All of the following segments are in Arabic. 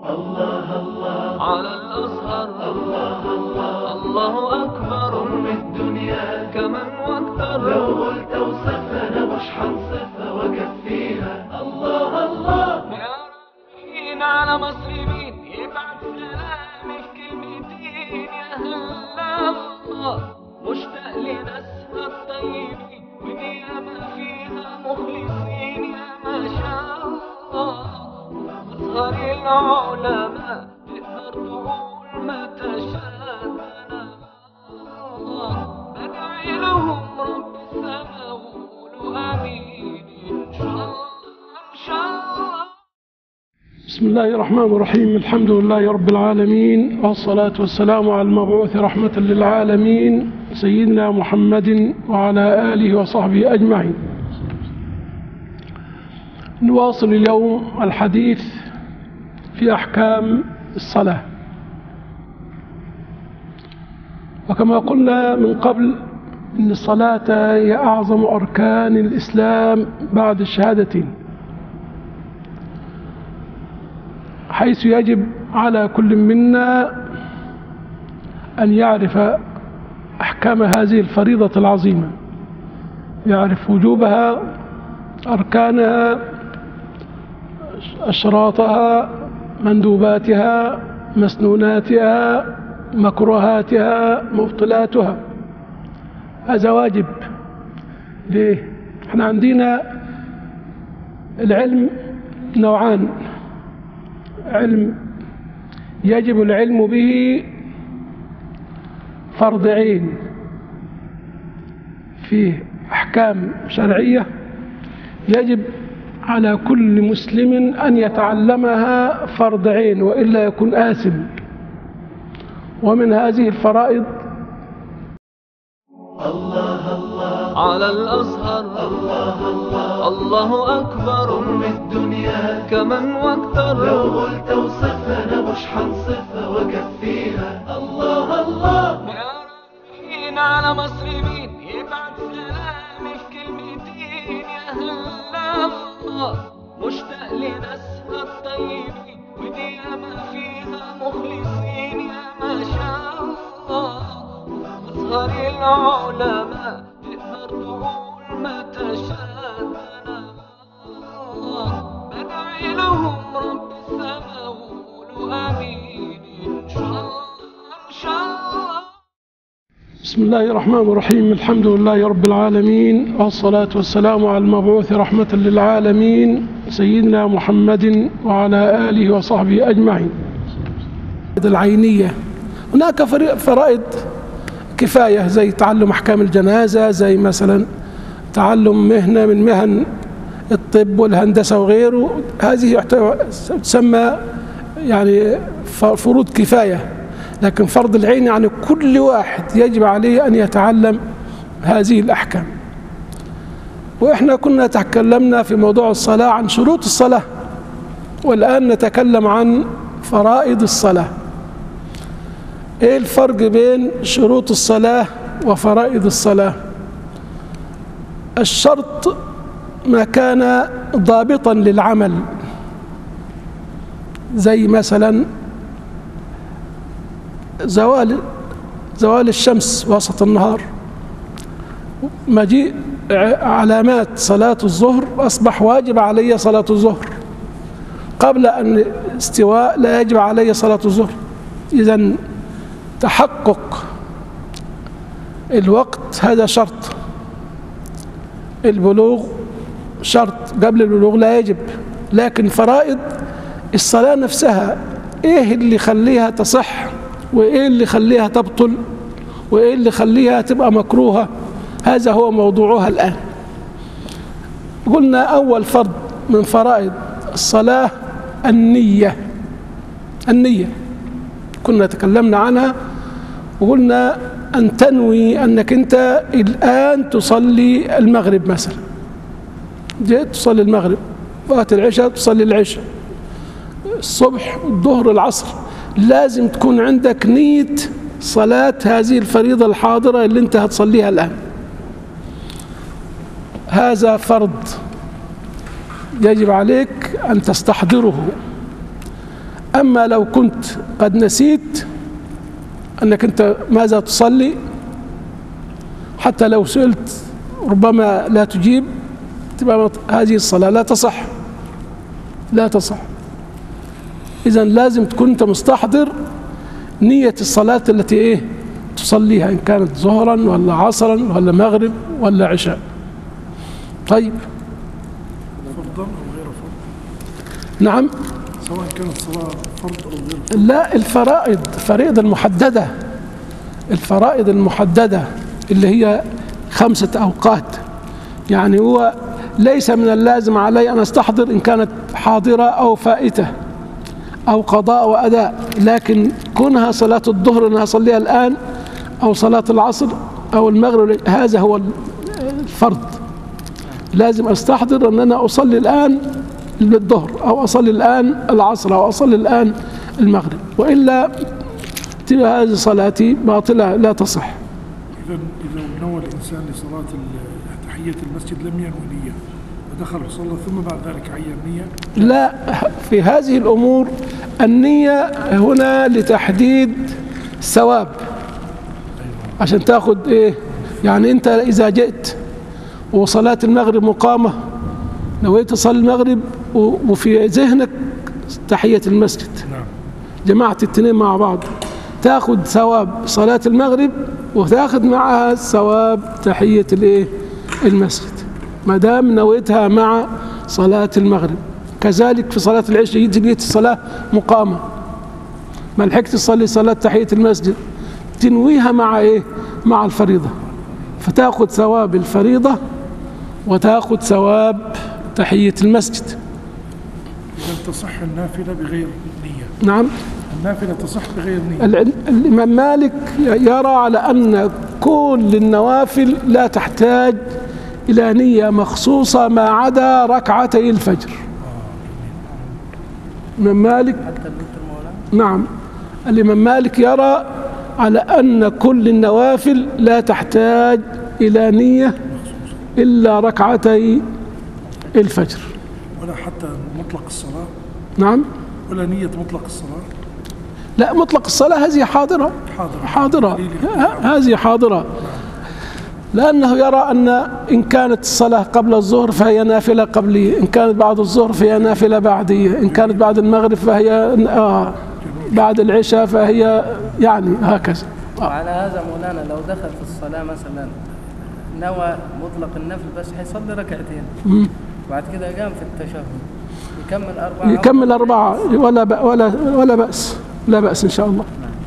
الله الله على الأزهر، الله الله الله أكبر من الدنيا كمن واكثر. لو قلت وصفنا مش حنصفها وكفيها. الله الله يا رايحين على مصر مين يبعت سلامي في كلمتين. يا هلا الله مشتاق لناسها الطيبين وديما فيها مخلصين. يا ما شاء الله أزهر العلماء تقدر تقول ما تشاء. بدعي لهم رب السماء وقولوا آمين إن شاء الله إن شاء الله. بسم الله الرحمن الرحيم. الحمد لله رب العالمين، والصلاة والسلام على المبعوث رحمة للعالمين سيدنا محمد وعلى آله وصحبه أجمعين. نواصل اليوم الحديث في أحكام الصلاة. وكما قلنا من قبل إن الصلاة هي أعظم أركان الإسلام بعد الشهادتين، حيث يجب على كل منا أن يعرف أحكام هذه الفريضة العظيمة، يعرف وجوبها، أركانها، أشراطها، مندوباتها، مسنوناتها، مكروهاتها، مبطلاتها. هذا واجب. ليه؟ احنا عندنا العلم نوعان: علم يجب العلم به فرض عين فيه أحكام شرعية يجب على كل مسلم أن يتعلمها فرض عين وإلا يكون آثم. ومن هذه الفرائض الله الله على الأزهر، الله الله الله أكبر من الدنيا كمن واكثر. لو قلت وصفنا مش حنصفها وكفيها. الله الله يا رايحين على مصر مين يبعت سلامي في كلمتين. يا هلا الله مشتاق لناسها الطيبين وديما فيها مخلصين. يا ما شاء الله أزهر العلماء تقدر تقول ما تشاء. بدعي لهم رب السماء وقولوا آمين إن شاء الله إن شاء الله. بسم الله الرحمن الرحيم. الحمد لله رب العالمين، والصلاة والسلام على المبعوث رحمة للعالمين سيدنا محمد وعلى آله وصحبه أجمعين. العينية هناك فرائض كفاية زي تعلم أحكام الجنازة، زي مثلا تعلم مهنة من مهن الطب والهندسة وغيره. هذه تسمى يعني فروض كفاية. لكن فرض العين يعني كل واحد يجب عليه أن يتعلم هذه الأحكام. وإحنا كنا تكلمنا في موضوع الصلاة عن شروط الصلاة، والآن نتكلم عن فرائض الصلاة. إيه الفرق بين شروط الصلاة وفرائض الصلاة؟ الشرط ما كان ضابطا للعمل، زي مثلا زوال الشمس وسط النهار، مجيء علامات صلاة الظهر أصبح واجب علي صلاة الظهر، قبل أن استواء لا يجب علي صلاة الظهر. إذن تحقق الوقت هذا شرط. البلوغ شرط، قبل البلوغ لا يجب. لكن فرائض الصلاة نفسها إيه اللي يخليها تصح، وإيه اللي يخليها تبطل، وإيه اللي يخليها تبقى مكروهة، هذا هو موضوعها الآن. قلنا أول فرض من فرائض الصلاة النية. النية كنا تكلمنا عنها وقلنا أن تنوي أنك أنت الآن تصلي المغرب مثلا، جيت تصلي المغرب، وقت العشاء تصلي العشاء، الصبح الظهر العصر، لازم تكون عندك نية صلاة هذه الفريضة الحاضرة اللي أنت هتصليها الآن. هذا فرض يجب عليك أن تستحضره. أما لو كنت قد نسيت أنك أنت ماذا تصلي، حتى لو سئلت ربما لا تجيب، تبقى هذه الصلاة لا تصح، لا تصح. إذن لازم تكون أنت مستحضر نية الصلاة التي تصليها، إن كانت ظهرا ولا عصرا ولا مغرب ولا عشاء. طيب، فرضا أو غير فرض؟ نعم، سواء كانت صلاة فرض أو غير فرض. لا، الفرائض المحددة، الفرائض المحددة اللي هي 5 أوقات، يعني هو ليس من اللازم علي أن أستحضر إن كانت حاضرة أو فائتة أو قضاء وأداء، لكن كونها صلاة الظهر أنها أصليها الآن، أو صلاة العصر أو المغرب، هذا هو الفرض. لازم أستحضر أن أنا أصلي الآن الظهر، أو أصلي الآن العصر، أو أصلي الآن المغرب، وإلا تبقى هذه صلاتي باطلة لا تصح. إذا نوى الإنسان لصلاة تحية المسجد لم ينوي نية ودخل وصلى ثم بعد ذلك عين نية؟ لا، في هذه الأمور النية هنا لتحديد ثواب، عشان تاخد يعني أنت إذا جئت وصلاة المغرب مقامة، نويت تصلي المغرب وفي ذهنك تحية المسجد، جمعت الاثنين مع بعض، تاخد ثواب صلاة المغرب وتاخد معها ثواب تحية المسجد، ما دام نويتها مع صلاة المغرب. كذلك في صلاة العشاء، جيت الصلاة مقامة، ما لحقت تصلي صلاة تحية المسجد، تنويها مع الفريضة، فتاخد ثواب الفريضة وتاخد ثواب تحية المسجد. إذا تصح النافلة بغير نية؟ نعم، النافلة تصح بغير نية. الإمام مالك يرى على أن كل النوافل لا تحتاج إلى نية مخصوصة ما عدا ركعتي الفجر. الإمام مالك، نعم، الإمام مالك يرى على أن كل النوافل لا تحتاج إلى نية إلا ركعتي الفجر. ولا حتى مطلق الصلاة؟ نعم، ولا نية مطلق الصلاة؟ لا، مطلق الصلاة هذه حاضرة، هذه حاضرة، لأنه يرى أن إن كانت الصلاة قبل الظهر فهي نافلة قبلية، إن كانت بعد الظهر فهي نافلة بعدية، إن كانت بعد المغرب فهي بعد العشاء فهي يعني هكذا. وعلى هذا مولانا لو دخل في الصلاة مثلا نوى مطلق النفل بس حيصلي ركعتين، بعد كده قام في التشهد يكمل 4 ولا بأس، لا بأس إن شاء الله.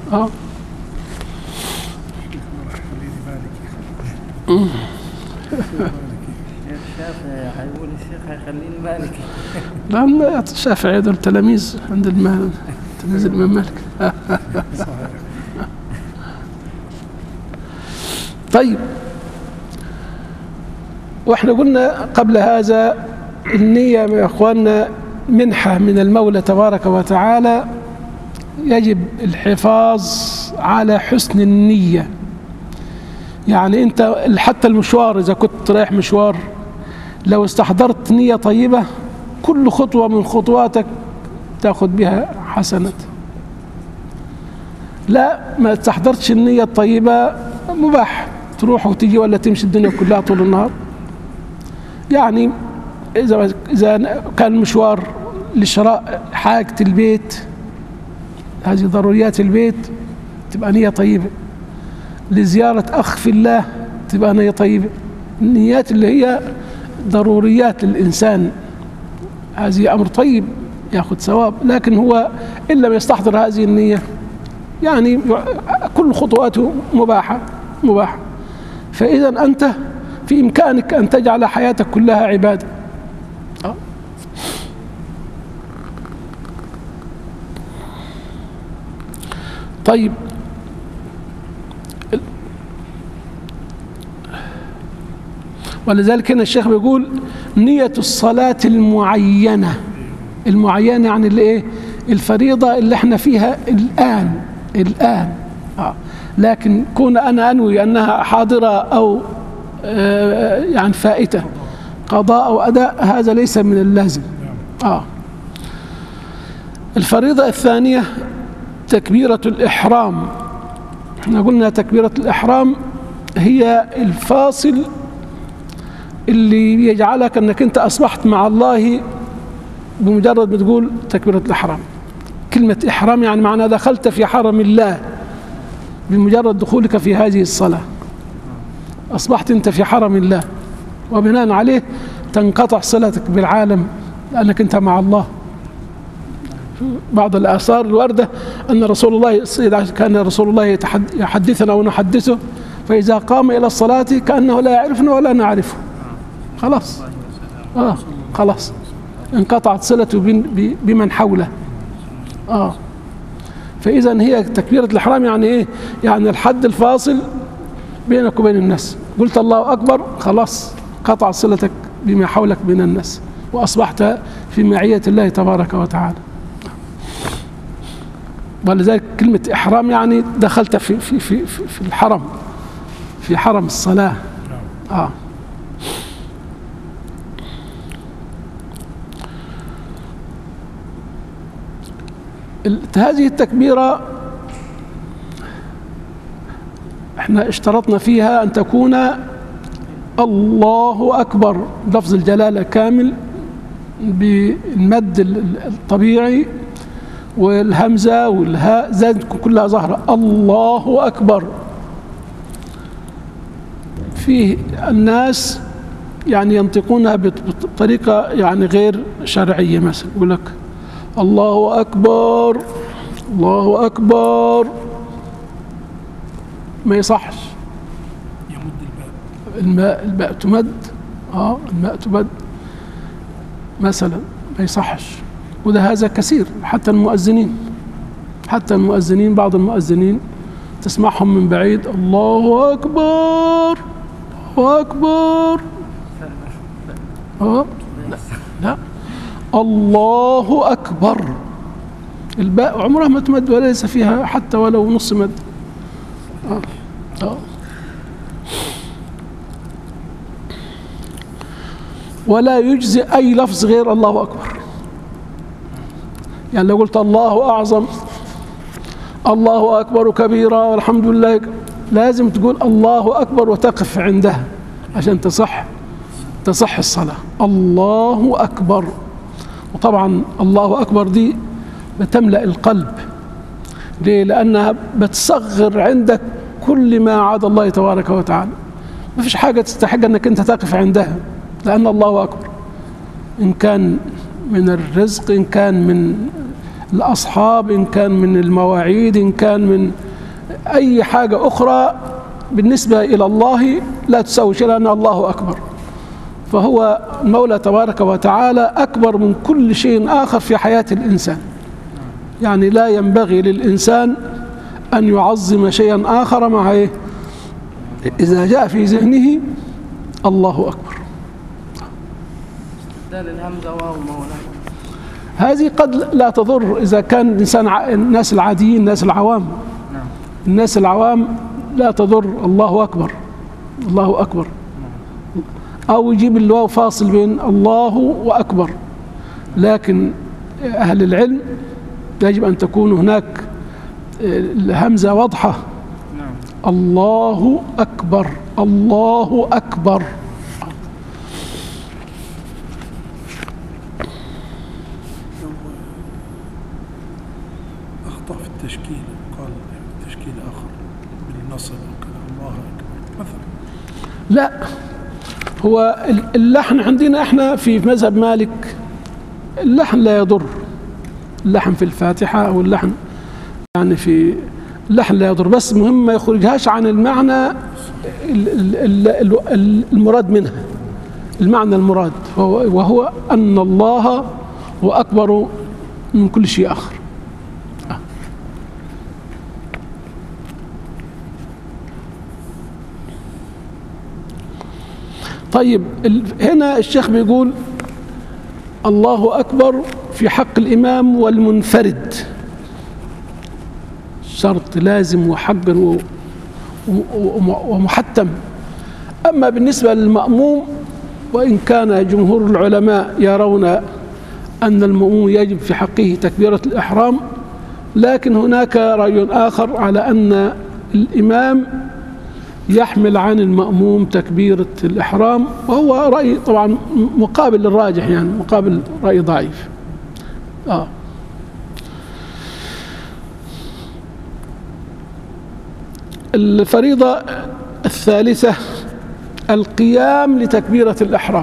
الشافعي حيقول الشيخ هيخليني مالكي. لا، الشافعي دول تلاميذ عند تلاميذ الإمام مالك. طيب، واحنا قلنا قبل هذا النية يا اخواننا منحة من المولى تبارك وتعالى، يجب الحفاظ على حسن النية. يعني انت حتى المشوار، اذا كنت رايح مشوار، لو استحضرت نية طيبة كل خطوة من خطواتك تاخذ بها حسنة. لا، ما استحضرتش النية الطيبة مباح تروح وتجي ولا تمشي الدنيا كلها طول النهار. يعني إذا كان مشوار لشراء حاجة البيت، هذه ضروريات البيت، تبقى نية طيبة. لزيارة أخ في الله تبقى نية طيبة. النيات اللي هي ضروريات للإنسان هذه أمر طيب يأخذ ثواب، لكن هو إن لم يستحضر هذه النية يعني كل خطواته مباحة. فإذا أنت في إمكانك أن تجعل حياتك كلها عبادة. طيب، ولذلك هنا الشيخ بيقول نية الصلاة المعينة يعني اللي الفريضة اللي احنا فيها الآن. لكن كون أنا أنوي أنها حاضرة أو يعني فائتة، قضاء أو أداء، هذا ليس من اللازم. الفريضة الثانية تكبيرة الإحرام. احنا قلنا تكبيرة الإحرام هي الفاصل اللي يجعلك أنك أنت أصبحت مع الله بمجرد ما تقول تكبيرة الإحرام. كلمة إحرام يعني معنى دخلت في حرم الله بمجرد دخولك في هذه الصلاة، أصبحت أنت في حرم الله، وبناء عليه تنقطع صلتك بالعالم لأنك أنت مع الله. بعض الآثار الواردة أن رسول الله كان رسول الله يحدثنا ونحدثه، فإذا قام إلى الصلاة كأنه لا يعرفنا ولا نعرفه. خلاص خلاص انقطعت صلته بمن حوله. فإذا هي تكبيرة الإحرام يعني إيه؟ يعني الحد الفاصل بينك وبين الناس. قلت الله أكبر خلاص قطع صلتك بما حولك من الناس، وأصبحت في معية الله تبارك وتعالى. ولذلك كلمة إحرام يعني دخلت في الحرم، في حرم الصلاة. هذه التكبيرة احنا اشترطنا فيها أن تكون الله أكبر لفظ الجلالة كامل بالمد الطبيعي، والهمزة والهاء زاد كلها ظاهرة. الله أكبر. فيه الناس يعني ينطقونها بطريقة يعني غير شرعية، مثلا يقول لك الله أكبر الله أكبر، ما يصحش. الباء تمد، الماء تمد مثلا، ما يصحش. وده هذا كثير، حتى المؤذنين بعض المؤذنين تسمعهم من بعيد الله أكبر الله أكبر. لا الله أكبر، الباء عمرها ما تمد وليس فيها حتى ولو نص مد. ولا يجزئ أي لفظ غير الله أكبر. يعني لو قلت الله أعظم، الله أكبر كبيرا والحمد لله، لازم تقول الله أكبر وتقف عندها عشان تصح الصلاة. الله أكبر. وطبعا الله أكبر دي بتملأ القلب. ليه؟ لأنها بتصغر عندك كل ما عدا الله تبارك وتعالى. ما فيش حاجة تستحق أنك أنت تقف عندها، لأن الله أكبر، إن كان من الرزق، إن كان من الأصحاب، إن كان من المواعيد، إن كان من أي حاجة أخرى بالنسبة إلى الله لا تساوي شيء، لأن الله أكبر. فهو المولى تبارك وتعالى أكبر من كل شيء آخر في حياة الإنسان. يعني لا ينبغي للإنسان أن يعظم شيئا آخر مع إيه؟ إذا جاء في ذهنه الله أكبر. الهمزة واو مولانا، هذه قد لا تضر إذا كان الإنسان الناس العاديين، الناس العوام. الناس العوام لا تضر الله أكبر الله أكبر، أو يجيب الواو فاصل بين الله وأكبر. لكن أهل العلم يجب أن تكون هناك الهمزة واضحة. الله أكبر الله أكبر. أخطأ في التشكيل، قال تشكيل آخر بالنصب وكذا الله أكبر مثلا. لا، هو اللحن عندنا احنا في مذهب مالك اللحن لا يضر. اللحن في الفاتحة أو اللحن يعني في اللحن لا يضر، بس مهم ما يخرجهاش عن المعنى المراد منها، المعنى المراد، وهو أن الله هو أكبر من كل شيء آخر. طيب هنا الشيخ بيقول الله أكبر في حق الإمام والمنفرد، شرط لازم وحق ومحتم. أما بالنسبة للمأموم، وإن كان جمهور العلماء يرون أن المأموم يجب في حقه تكبيرة الإحرام، لكن هناك رأي آخر على أن الإمام يحمل عن المأموم تكبيرة الإحرام، وهو رأي طبعا مقابل للراجح، يعني مقابل رأي ضعيف. الفريضة الثالثة القيام لتكبيرة الإحرام.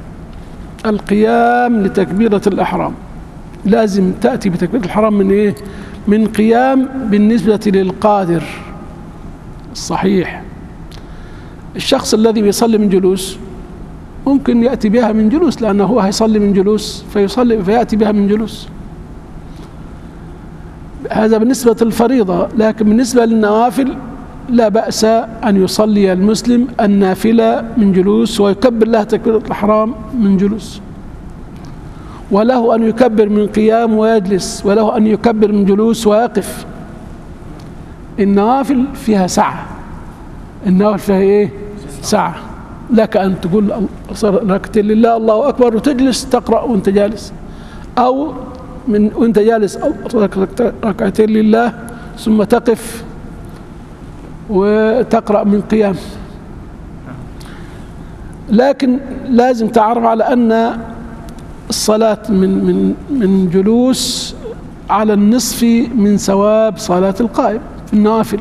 القيام لتكبيرة الإحرام لازم تأتي بتكبيرة الإحرام من إيه؟ من قيام بالنسبة للقادر الصحيح. الشخص الذي بيصلي من جلوس ممكن يأتي بها من جلوس، لأنه هو هيصلي من جلوس فيأتي بها من جلوس. هذا بالنسبة للفريضة، لكن بالنسبة للنوافل لا بأس أن يصلي المسلم النافلة من جلوس ويكبر لها تكبيرة الإحرام من جلوس، وله أن يكبر من قيام ويجلس، وله أن يكبر من جلوس ويقف. النوافل فيها سعة، النوافل فيها إيه؟ سعة. لك أن تقول ركعتين لله الله أكبر وتجلس تقرأ وأنت جالس، أو وأنت جالس ركعتين لله ثم تقف وتقرأ من قيام. لكن لازم تعرف على أن الصلاة من جلوس على النصف من ثواب صلاة القائم في النوافل.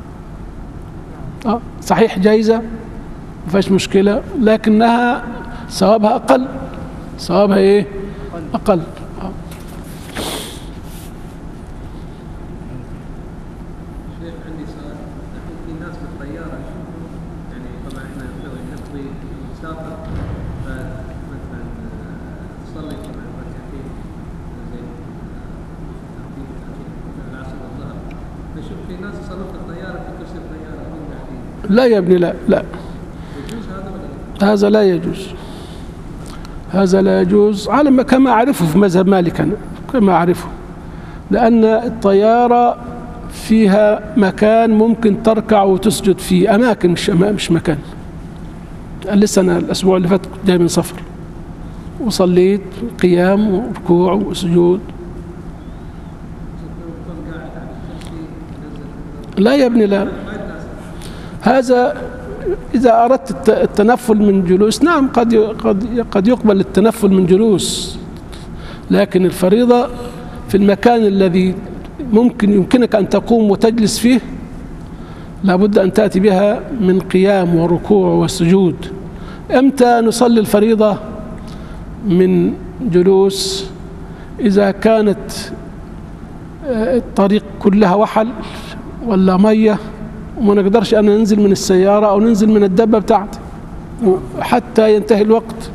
صحيح جايزة ما فيش مشكلة، لكنها ثوابها أقل. ثوابها إيه؟ أقل. لا يا ابني، لا هذا لا يجوز. هذا لا يجوز على كما أعرفه في مذهب مالك أنا، كما أعرفه، لأن الطيارة فيها مكان ممكن تركع وتسجد فيه، أماكن مش مكان. لسه أنا الأسبوع اللي فات جاي من سفر وصليت قيام وركوع وسجود. لا يا ابني، لا. هذا إذا أردت التنفل من جلوس نعم قد يقبل التنفل من جلوس، لكن الفريضة في المكان الذي يمكنك أن تقوم وتجلس فيه لابد أن تأتي بها من قيام وركوع وسجود. أمتى نصلي الفريضة من جلوس؟ إذا كانت الطريق كلها وحل ولا مية وما نقدرش أن ننزل من السيارة أو ننزل من الدبة بتاعتي حتى ينتهي الوقت.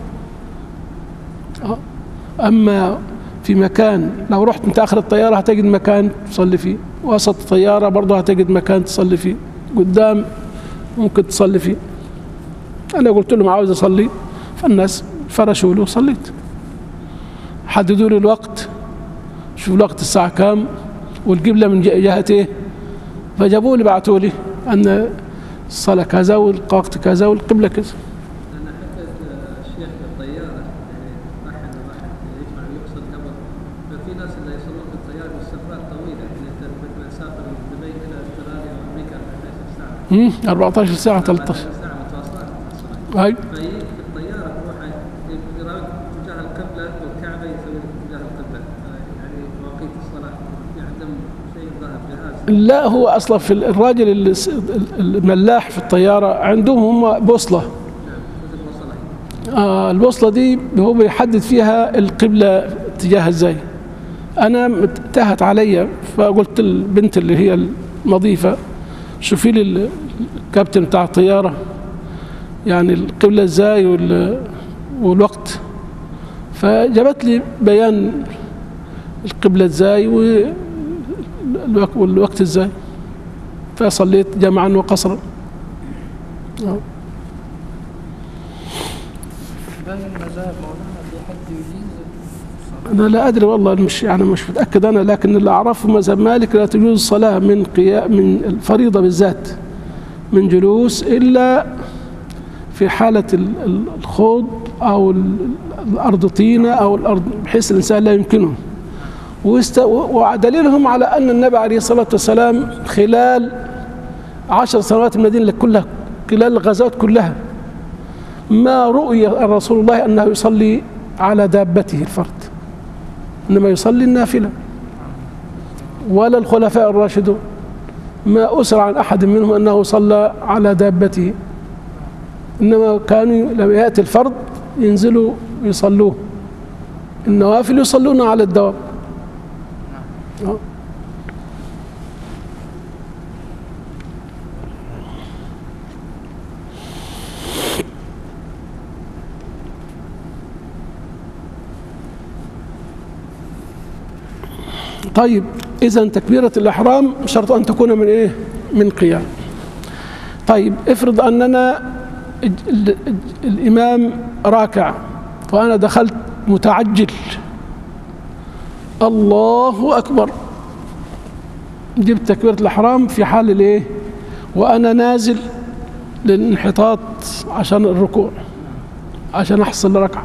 أما في مكان لو رحت انت آخر الطيارة هتجد مكان تصلي فيه، وسط الطيارة برضه هتجد مكان تصلي فيه، قدام ممكن تصلي فيه. أنا قلت لهم عاوز أصلي، فالناس فرشوا له وصليت. حددوا لي الوقت، شوف الوقت الساعة كام والقبلة من جهة إيه، فجابوا لي بعثوا لي أن الصلاة كذا والوقت كذا والقبلة كذا. أنا حكيت الشيخ بالطيارة راح يجمع يقصد قبل، ففي ناس اللي يصلون في الطيارة بالسفرات طويلة، يعني مثلا تسافر من دبي إلى أستراليا وأمريكا 14 ساعة. 14 ساعة 13 ساعة متواصلة. أي. في الطيارة تروح يراوي اتجاه القبلة والكعبة يسوي اتجاه القبلة، يعني مواقيت الصلاة في عندهم شيء ظاهر جهاز. لا هو أصلا في الراجل الملاح في الطيارة عندهم هم بوصلة. البوصلة دي هو بيحدد فيها القبلة اتجاهها ازاي. أنا انتهت علي فقلت البنت اللي هي المضيفة شوفي لي الكابتن بتاع الطيارة يعني القبلة ازاي والوقت، فجابت لي بيان القبلة ازاي والوقت ازاي، فصليت جمعا وقصرا. أنا لا أدري والله، مش متأكد أنا، لكن اللي أعرفه مذهب مالك لا تجوز الصلاة من الفريضة بالذات من جلوس إلا في حالة الخوض أو الأرض طينة أو الأرض، بحيث الإنسان لا يمكنه. ودليلهم على أن النبي عليه الصلاة والسلام خلال 10 سنوات المدينة كلها، خلال الغزوات كلها، ما رؤي رسول الله أنه يصلي على دابته الفرد، إنما يصلي النافلة. ولا الخلفاء الراشدون ما أسر عن أحد منهم أنه صلى على دابته، إنما كانوا لما يأتي الفرد ينزلوا يصلوه، النوافل يصلون على الدواب. طيب، إذا تكبيرة الإحرام شرط أن تكون من إيه؟ من قيام. طيب، افرض أننا الإمام راكع وأنا دخلت متعجل، الله أكبر، جبت تكبيرة الإحرام في حال الإيه؟ وأنا نازل للانحطاط عشان الركوع، عشان أحصل ركعة،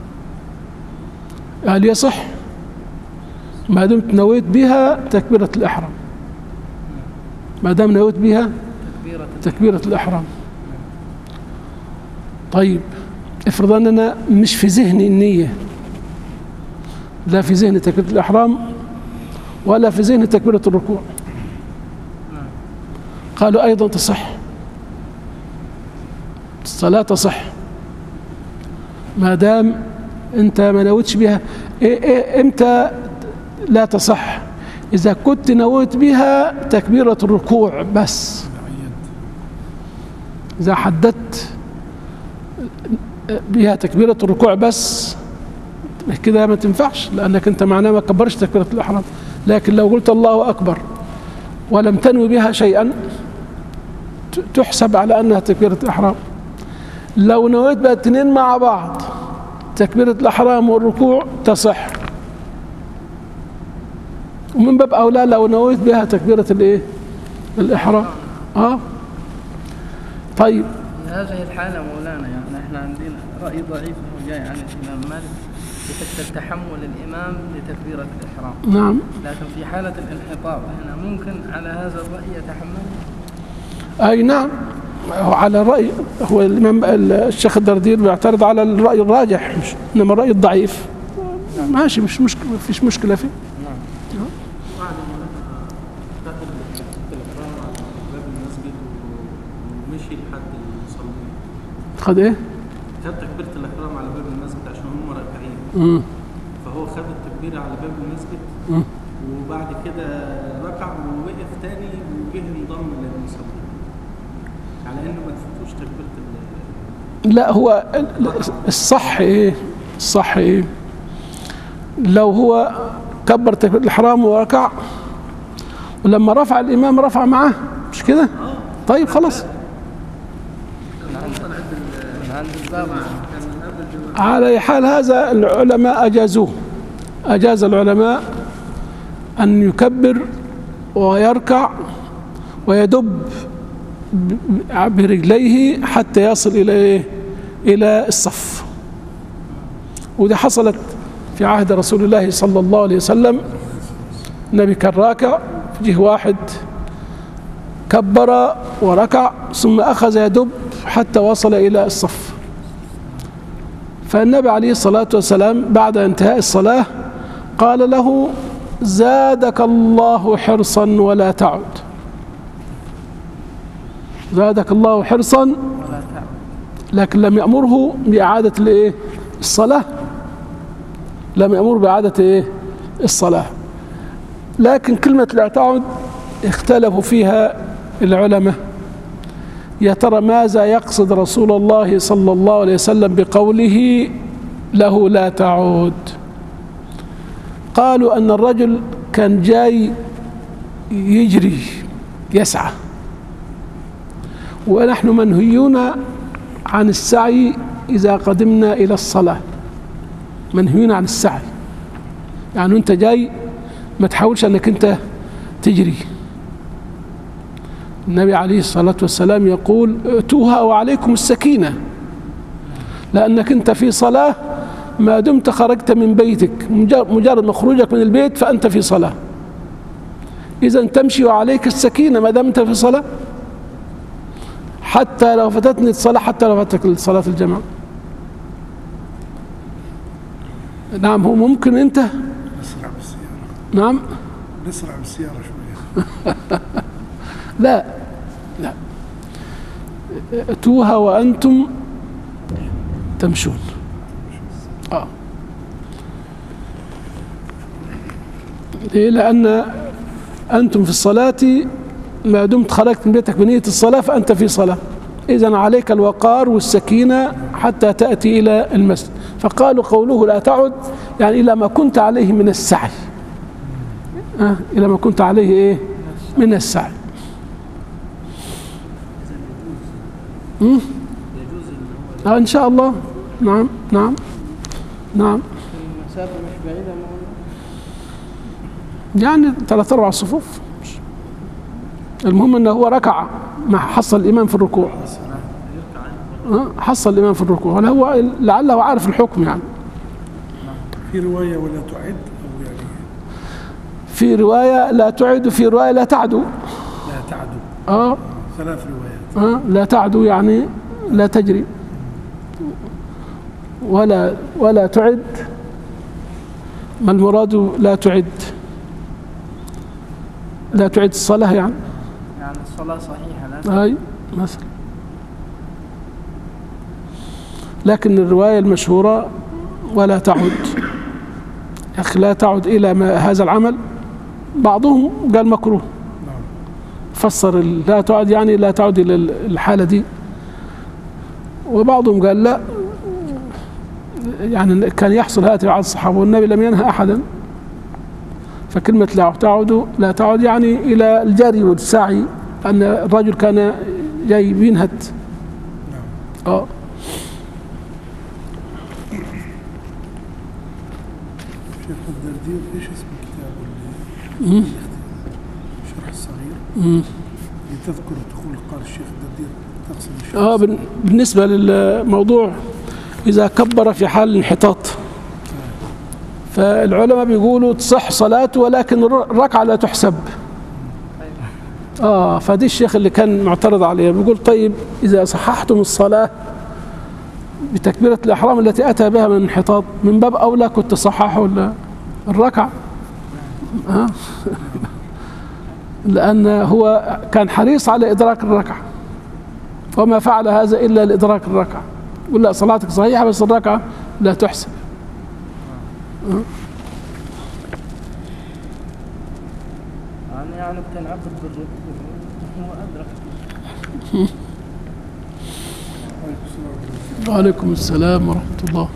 هل يصح؟ ما دمت نويت بها تكبيرة الإحرام، ما دام نويت بها تكبيرة الإحرام. طيب، افرض أننا مش في ذهني النية، لا في ذهني تكبيرة الإحرام ولا في ذهني تكبيرة الركوع، قالوا أيضا تصح، الصلاة تصح ما دام أنت ما نويتش بها. إمتى لا تصح؟ إذا كنت نويت بها تكبيرة الركوع بس، إذا حددت بها تكبيرة الركوع بس كده ما تنفعش، لأنك أنت معناه ما كبرش تكبيرة الإحرام. لكن لو قلت الله أكبر ولم تنوي بها شيئا تحسب على أنها تكبيرة الإحرام. لو نويت بها الاثنين مع بعض، تكبيرة الإحرام والركوع، تصح. ومن باب أولى لو نويت بها تكبيرة الإيه؟ الإحرام. طيب، في هذه الحالة مولانا يعني احنا عندنا رأي ضعيف هو جاي عن الإمام مالك بحيث تحمل الإمام لتكبيرة الإحرام. نعم. لكن في حالة الانحطاط هنا ممكن على هذا الرأي يتحمل؟ أي نعم، على الرأي، هو الإمام الشيخ الدردير بيعترض على الرأي الراجح، مش إنما الرأي الضعيف ماشي، مش مشكلة، ما فيش مشكلة فيه. خد ايه؟ خد تكبيرة الإحرام على باب المسجد عشان هم راكعين. فهو خد التكبيرة على باب المسجد وبعد كده ركع ووقف تاني وجه انضم للمصلين على انه ما تفوتوش تكبيرة لا، هو الصح ايه؟ الصح ايه؟ لو هو كبر تكبيرة الإحرام وركع ولما رفع الإمام رفع معاه، مش كده؟ طيب خلاص. على حال هذا العلماء أجازوه، أجاز العلماء أن يكبر ويركع ويدب برجليه حتى يصل إلى الصف. ودي حصلت في عهد رسول الله صلى الله عليه وسلم. النبي كان راكع، جه واحد كبر وركع ثم أخذ يدب حتى وصل إلى الصف. فالنبي عليه الصلاة والسلام بعد انتهاء الصلاة قال له: زادك الله حرصا ولا تعد. زادك الله حرصا ولا تعد، لكن لم يأمره بإعادة الصلاة، لم يأمر بإعادة الصلاة. لكن كلمة لا تعد اختلفوا فيها العلماء، يا ترى ماذا يقصد رسول الله صلى الله عليه وسلم بقوله له لا تعود؟ قالوا أن الرجل كان جاي يجري يسعى، ونحن منهيون عن السعي إذا قدمنا إلى الصلاة، منهيون عن السعي، يعني أنت جاي ما تحاولش أنك أنت تجري. النبي عليه الصلاة والسلام يقول: ائتوها وعليكم السكينة، لأنك أنت في صلاة ما دمت خرجت من بيتك، مجرد ما خروجك من البيت فأنت في صلاة. إذا تمشي وعليك السكينة ما دمت في صلاة، حتى لو فاتتني الصلاة، حتى لو فاتك صلاة الجماعة. نعم، هو ممكن أنت نسرع بالسيارة. نعم نسرع بالسيارة شوية. لا لا، اتوها وأنتم تمشون. ليه؟ لأن أنتم في الصلاة ما دمت خرجت من بيتك بنية الصلاة فأنت في صلاة. إذن عليك الوقار والسكينة حتى تأتي إلى المسجد. فقالوا قوله لا تعد يعني إلى ما كنت عليه من السعي. إلى ما كنت عليه إيه؟ من السعي. إن شاء الله. نعم نعم نعم. المسافة مش بعيدة يعني 3-4 صفوف. المهم أنه هو ركع ما حصل الإمام في الركوع. حصل الإمام في الركوع، ولا هو لعله عارف الحكم يعني. في رواية ولا تعد أو يعني في رواية لا تعد وفي رواية لا تعدو. لا تعدو. 3 روايات. لا تعدو يعني لا تجري، ولا تعد. ما المراد لا تعد؟ لا تعد الصلاة يعني الصلاة صحيحة لا أي مثلا. لكن الرواية المشهورة ولا تعد، يا أخي لا تعد إلى هذا العمل. بعضهم قال مكروه، فسر لا تعد يعني لا تعد إلى الحالة دي، وبعضهم قال لا، يعني كان يحصل هذا على الصحابة والنبي لم ينهى أحدا. فكلمة لا تعد يعني إلى الجري والسعي، أن الرجل كان جاي بينهد. شيخ الدردير ايش اسم الكتاب الشرح الصغير؟ لتذكر دخول قال الشيخ الدردير تقصد الشيخ. بالنسبة للموضوع إذا كبر في حال الانحطاط، فالعلماء بيقولوا تصح صلاته ولكن الركعة لا تحسب. فدي الشيخ اللي كان معترض عليه، بيقول طيب إذا صححتم الصلاة بتكبيرة الإحرام التي أتى بها من الانحطاط، من باب أولى كنت تصححوا الركعة. لأن هو كان حريص على إدراك الركعة، وما فعل هذا إلا لإدراك الركعة. يقول لا صلاتك صحيحة بس الركعة لا تحسب. يعني بتنعقد بالركوع هو أدرك. وعليكم السلام ورحمة الله.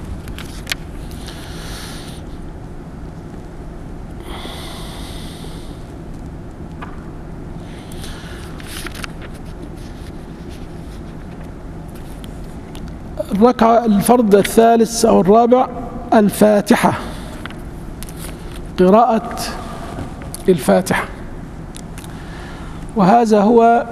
الركعة الفرض الثالث أو الرابع الفاتحة، قراءة الفاتحة، وهذا هو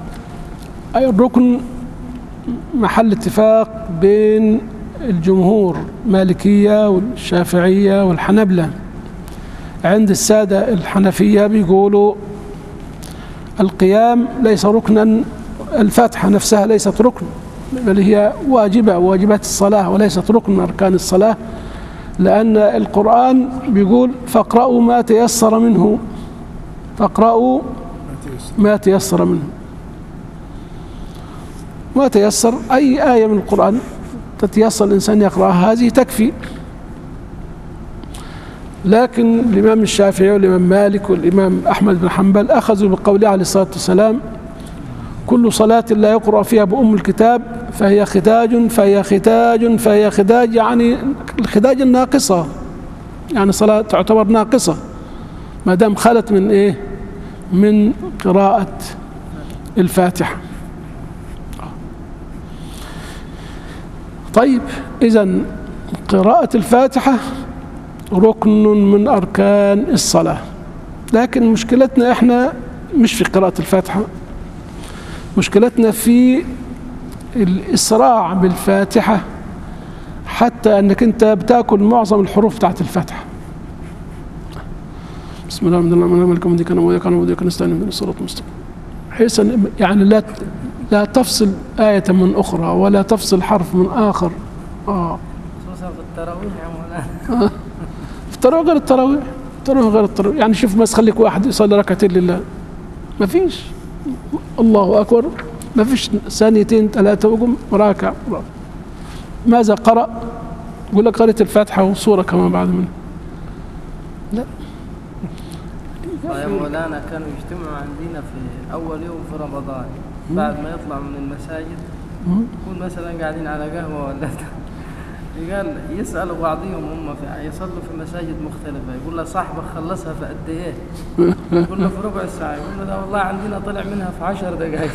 الركن محل اتفاق بين الجمهور المالكية والشافعية والحنبلة. عند السادة الحنفية بيقولوا القيام ليس ركنا، الفاتحة نفسها ليست ركن، بل هي واجبة واجبات الصلاة وليست ركن من أركان الصلاة، لأن القرآن بيقول فاقرأوا ما تيسر منه، فاقرأوا ما تيسر منه. ما تيسر أي آية من القرآن تتيسر الإنسان يقرأها هذه تكفي. لكن الإمام الشافعي والإمام مالك والإمام أحمد بن حنبل أخذوا بقوله عليه الصلاة والسلام كل صلاة لا يقرأ فيها بأم الكتاب فهي خداج فهي خداج فهي خداج، يعني الخداج الناقصة، يعني صلاة تعتبر ناقصة ما دام خلت من إيه؟ من قراءة الفاتحة. طيب إذن قراءة الفاتحة ركن من أركان الصلاة، لكن مشكلتنا إحنا مش في قراءة الفاتحة، مشكلتنا في الإسراع بالفاتحة حتى أنك أنت بتاكل معظم الحروف بتاعت الفاتحة. بسم الله الرحمن الرحيم مالك يوم الدين كان وياك نعبد وإياك نستعين اهدنا الصراط المستقيم، بحيث يعني لا تفصل آية من أخرى ولا تفصل حرف من آخر. خصوصا في التراويح يا مولانا. في التراويح غير التراويح، التراويح غير التراويح. يعني شوف بس خليك واحد يصلي ركعتين لله، ما فيش الله أكبر، ما فيش ثانيتين ثلاثة وقم راكع. ماذا قرأ؟ يقول لك قرأت الفاتحة وصورة كمان بعد منها. لا يا مولانا كانوا يجتمعوا عندنا في أول يوم في رمضان بعد ما يطلع من المساجد، يكون مثلا قاعدين على قهوة ولا قال يسألوا بعضهم هم يصلوا في مساجد مختلفة، يقول له صاحبك خلصها في قد إيه؟ يقول له في ربع ساعة، يقول له ده والله عندنا طلع منها في 10 دقائق.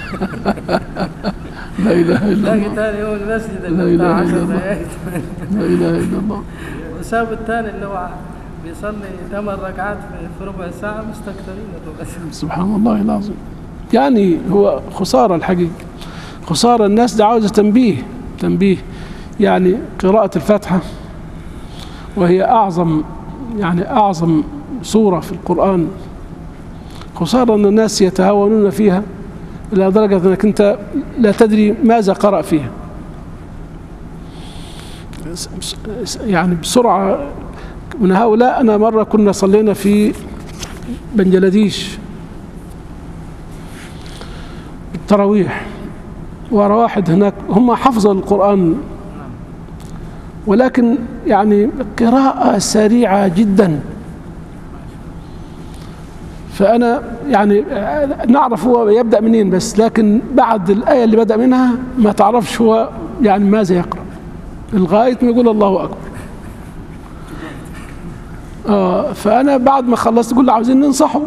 لا إله إلا الله. لاقي ثاني يوم المسجد لا اللي بتاع إله 10 إلا الله. دقائق. لا إله إلا الله. وساب الثاني اللي هو بيصلي 8 ركعات في ربع ساعة مستكترين الربع ساعة. سبحان الله العظيم. يعني هو خسارة الحقيقة، خسارة. الناس دي عاوزة تنبيه. يعني قراءة الفاتحة وهي أعظم سورة في القرآن، خسارة أن الناس يتهاونون فيها إلى درجة أنك أنت لا تدري ماذا قرأ فيها. يعني بسرعة من هؤلاء، أنا مرة كنا صلينا في بنجلاديش التراويح، ورا واحد هناك هم حفظوا القرآن، ولكن يعني قراءة سريعة جدا. فأنا يعني نعرف هو يبدأ منين بس، لكن بعد الآية اللي بدأ منها ما تعرفش هو يعني ماذا يقرأ لغاية ما يقول الله أكبر. فأنا بعد ما خلصت أقول له عاوزين ننصحه.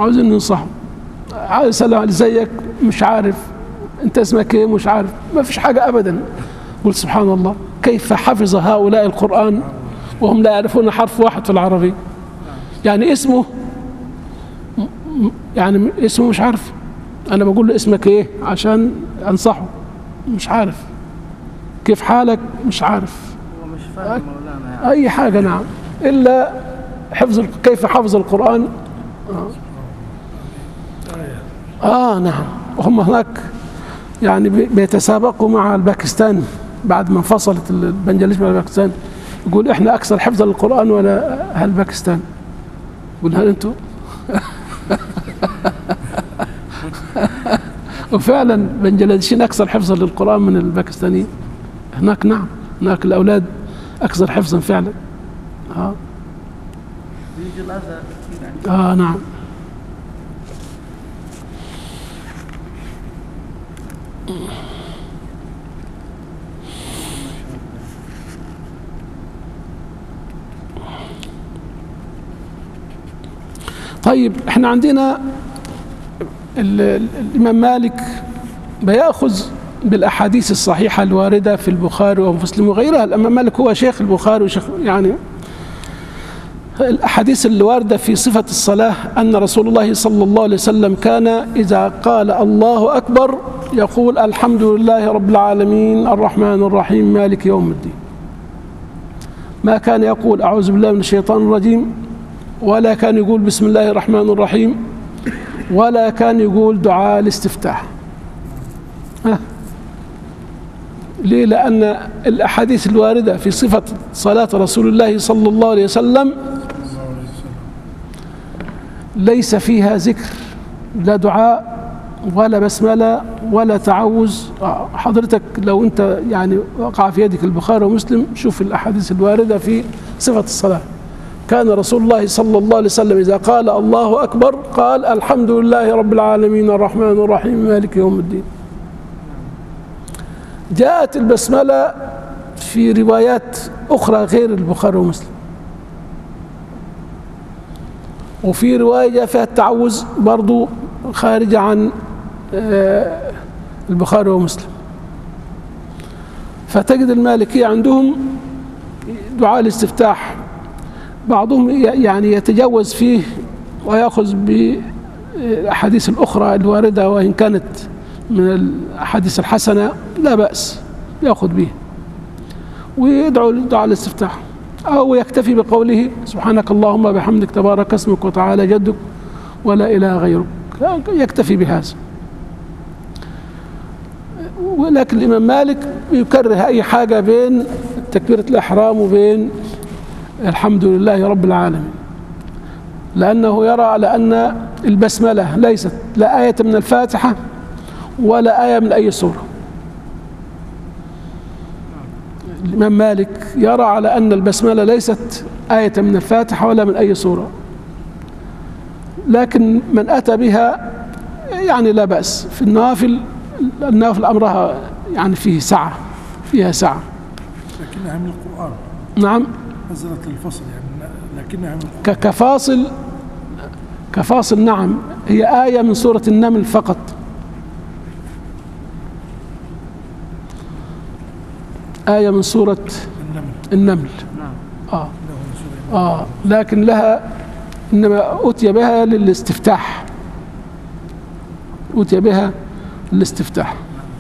عايز أسأله زيك مش عارف أنت اسمك إيه، مش عارف، ما فيش حاجة أبدا. قلت سبحان الله، كيف حفظ هؤلاء القرآن وهم لا يعرفون حرف واحد في العربي. يعني اسمه مش عارف. أنا بقول له اسمك إيه عشان أنصحه، مش عارف. كيف حالك، مش عارف. هو مش فاهم مولانا يعني. أي حاجة، نعم، إلا كيف حفظ القرآن. نعم. وهم هناك يعني بيتسابقوا مع الباكستان بعد ما انفصلت البنجلاديش مع الباكستان. يقول احنا اكثر حفظا للقرآن ولا اهل باكستان. يقول هل انتم؟ وفعلا البنجلاديشيين اكثر حفظا للقرآن من الباكستانيين هناك. نعم، هناك الاولاد اكثر حفظا فعلا. بيجي الازهر كثير يعني. نعم. طيب، احنا عندنا الإمام مالك بيأخذ بالأحاديث الصحيحة الواردة في البخاري ومسلم وغيرها. الإمام مالك هو شيخ البخاري وشيخ يعني الأحاديث الواردة في صفة الصلاة أن رسول الله صلى الله عليه وسلم كان إذا قال الله أكبر يقول الحمد لله رب العالمين الرحمن الرحيم مالك يوم الدين. ما كان يقول أعوذ بالله من الشيطان الرجيم، ولا كان يقول بسم الله الرحمن الرحيم، ولا كان يقول دعاء الاستفتاح. ليه؟ لأن الأحاديث الواردة في صفة صلاة رسول الله صلى الله عليه وسلم ليس فيها ذكر لا دعاء ولا بسملة ولا تعوذ. حضرتك لو أنت يعني وقع في يدك البخاري ومسلم شوف الأحاديث الواردة في صفة الصلاة. كان رسول الله صلى الله عليه وسلم إذا قال الله أكبر قال الحمد لله رب العالمين الرحمن الرحيم مالك يوم الدين. جاءت البسملة في روايات أخرى غير البخاري ومسلم، وفي رواية فيها التعوذ برضو خارجة عن البخاري ومسلم. فتجد المالكية عندهم دعاء الاستفتاح بعضهم يعني يتجوز فيه ويأخذ بالأحاديث الأخرى الواردة، وإن كانت من الأحاديث الحسنة لا بأس يأخذ به. ويدعو دعاء الاستفتاح، أو يكتفي بقوله سبحانك اللهم بحمدك تبارك اسمك وتعالى جدك ولا إله غيرك، يكتفي بهذا. ولكن الإمام مالك يكره أي حاجة بين تكبيرة الإحرام وبين الحمد لله رب العالمين، لأنه يرى على أن البسملة ليست لا آية من الفاتحة ولا آية من أي سورة. الإمام مالك يرى على أن البسملة ليست آية من الفاتحة ولا من أي سورة، لكن من أتى بها يعني لا بأس. في النوافل أمرها يعني فيه سعة، فيها سعة. لكنها من القرآن. نعم. نزلت الفصل يعني، لكنها من القرآن. كفاصل نعم، هي آية من سورة النمل فقط. آية من سورة النمل. نعم. لكن لها إنما أتي بها للاستفتاح، أتي بها للاستفتاح.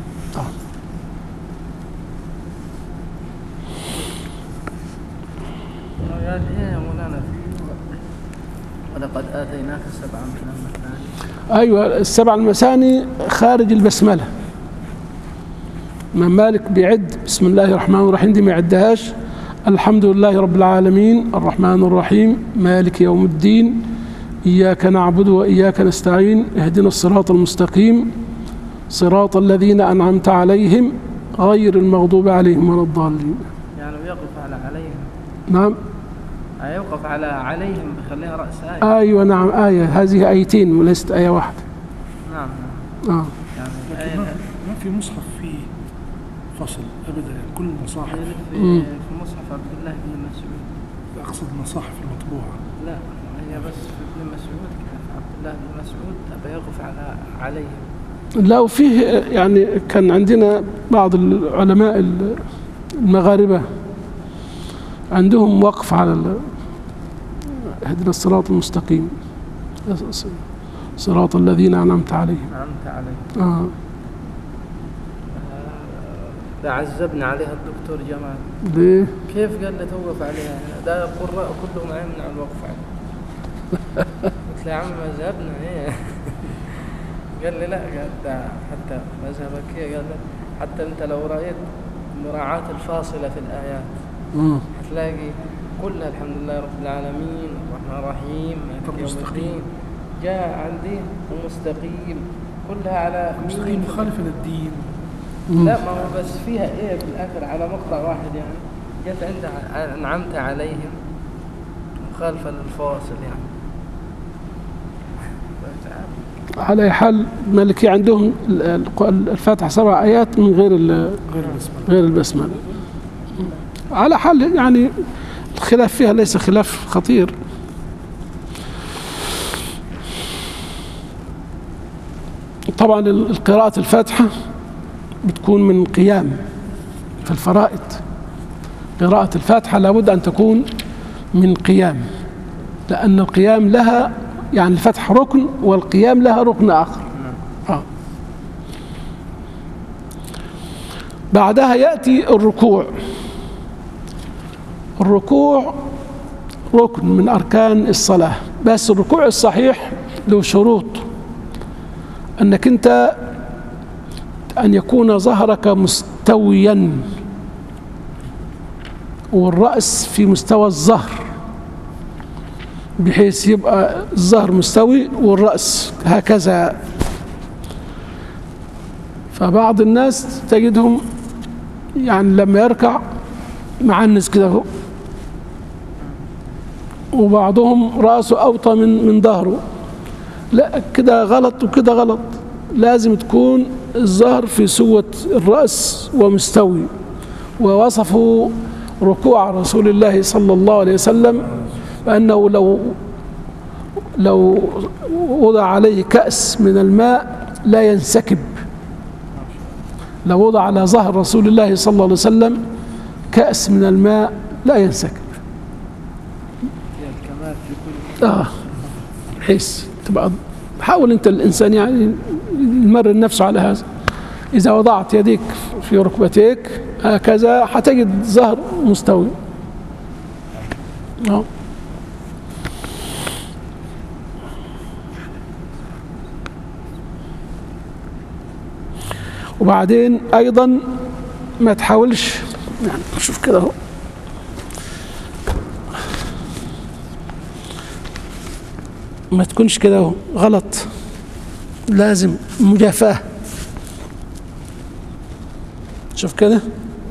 قال إيه يا مولانا ولقد آتيناك 7 من المثاني. أيوة، السبع المثاني خارج البسملة. الإمام مالك بيعد بسم الله الرحمن الرحيم، دي ما يعدهاش. الحمد لله رب العالمين الرحمن الرحيم مالك يوم الدين إياك نعبد وإياك نستعين اهدنا الصراط المستقيم صراط الذين أنعمت عليهم غير المغضوب عليهم ولا الضالين. يعني يقف على عليهم. نعم. يوقف على عليهم بخليها رأس آية. أيوة نعم، آية، هذه آيتين وليست آية واحدة. نعم. يعني آية ما في مصحف فيه فصل أبدا، يعني كل المصاحف في مصحف عبد الله بن مسعود. أقصد المصاحف المطبوعة. لا، هي بس في ابن مسعود كده، عبد الله بن مسعود أبى يقف على عليهم. لا، وفيه يعني كان عندنا بعض العلماء المغاربة عندهم وقف على اهدنا الصراط المستقيم صراط الذين أنعمت عليهم. أنعمت عليهم. عذبنا عليها الدكتور جمال. ليه؟ كيف قال لي توقف عليها؟ ده القراء كلهم يمنع الوقف عليها. قلت له يا عم مذهبنا ايه؟ قال لي لا، قال ده حتى مذهبك ايه؟ قال لي حتى انت لو رأيت مراعاة الفاصلة في الآيات هتلاقي كلها الحمد لله رب العالمين الرحمن الرحيم مالك يوم الدين، جاء عندي ومستقيم كلها على مستقيم مخالفة للدين. لا، ما هو بس فيها ايه في الاخر على مقطع واحد يعني، جت عند انعمت عليهم مخالفه للفواصل يعني. على أي حال المالكي عندهم الفاتحة 7 آيات من غير البسملة. على حال يعني الخلاف فيها ليس خلاف خطير. طبعا القراءة الفاتحة بتكون من قيام في الفرائض. قراءة الفاتحة لابد أن تكون من قيام، لأن القيام لها يعني الفتح ركن والقيام لها ركن آخر. بعدها يأتي الركوع. الركوع ركن من أركان الصلاة، بس الركوع الصحيح له شروط. أنك أنت أن يكون ظهرك مستويا والرأس في مستوى الظهر، بحيث يبقى الظهر مستوي والرأس هكذا. فبعض الناس تجدهم يعني لما يركع معنس كده، وبعضهم رأسه أوطى من ظهره. لا، كده غلط وكده غلط. لازم تكون الظهر في سوة الرأس ومستوي. ووصفوا ركوع رسول الله صلى الله عليه وسلم بأنه لو وضع عليه كأس من الماء لا ينسكب. لو وضع على ظهر رسول الله صلى الله عليه وسلم كأس من الماء لا ينسكب. بحيث تبقى حاول أنت الإنسان يعني يمرن نفسه على هذا. إذا وضعت يديك في ركبتيك هكذا هتجد ظهر مستوي. وبعدين أيضا ما تحاولش يعني شوف كده اهو ما تكونش كده اهو غلط، لازم مجافاة. شوف كده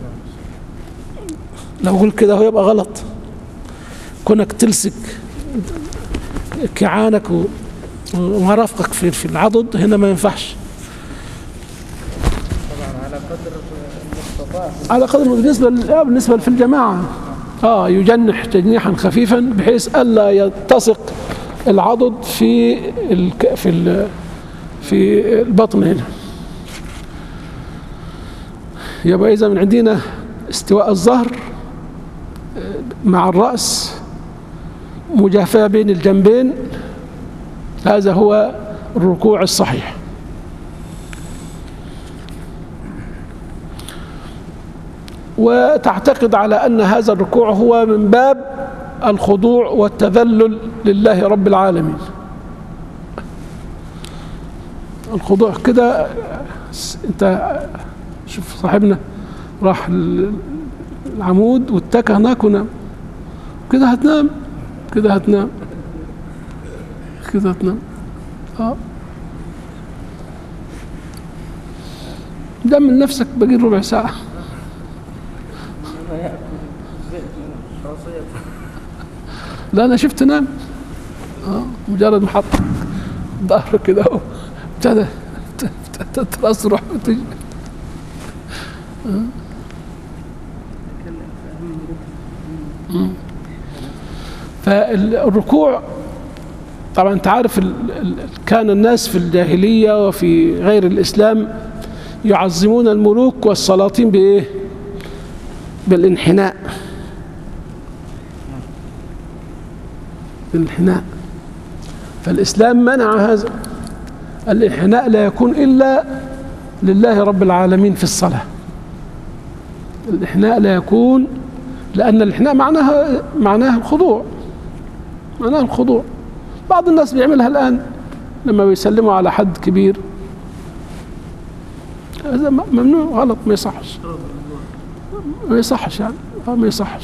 لو قلت كده هو يبقى غلط، كونك تلصق كعانك ومرافقك في العضد هنا ما ينفعش. طبعا على قدر المستطاع. على قدر بالنسبة في الجماعة يجنح تجنيحا خفيفا بحيث ألا يلتصق العضد في البطن هنا. يبقى إذا من عندنا استواء الظهر مع الرأس، مجافاة بين الجنبين، هذا هو الركوع الصحيح. وتعتقد على أن هذا الركوع هو من باب الخضوع والتذلل لله رب العالمين. الخضوع كده انت شوف صاحبنا راح العمود واتكى هناك ونام، كده هتنام كده هتنام كده هتنام. دمن نفسك باقي ربع ساعة. لا أنا شفت نام مجرد محط ظهره كده ابتدى تترصرح وتجي. فالركوع طبعا انت عارف كان الناس في الجاهلية وفي غير الإسلام يعظمون الملوك والسلاطين بإيه؟ بالانحناء. بالانحناء. فالإسلام منع هذا. الانحناء لا يكون إلا لله رب العالمين في الصلاة. الانحناء لا يكون، لأن الانحناء معناها الخضوع. معناها الخضوع. بعض الناس بيعملها الآن لما بيسلموا على حد كبير، هذا ممنوع، غلط، ما يصحش. ما يصحش يعني ما يصحش.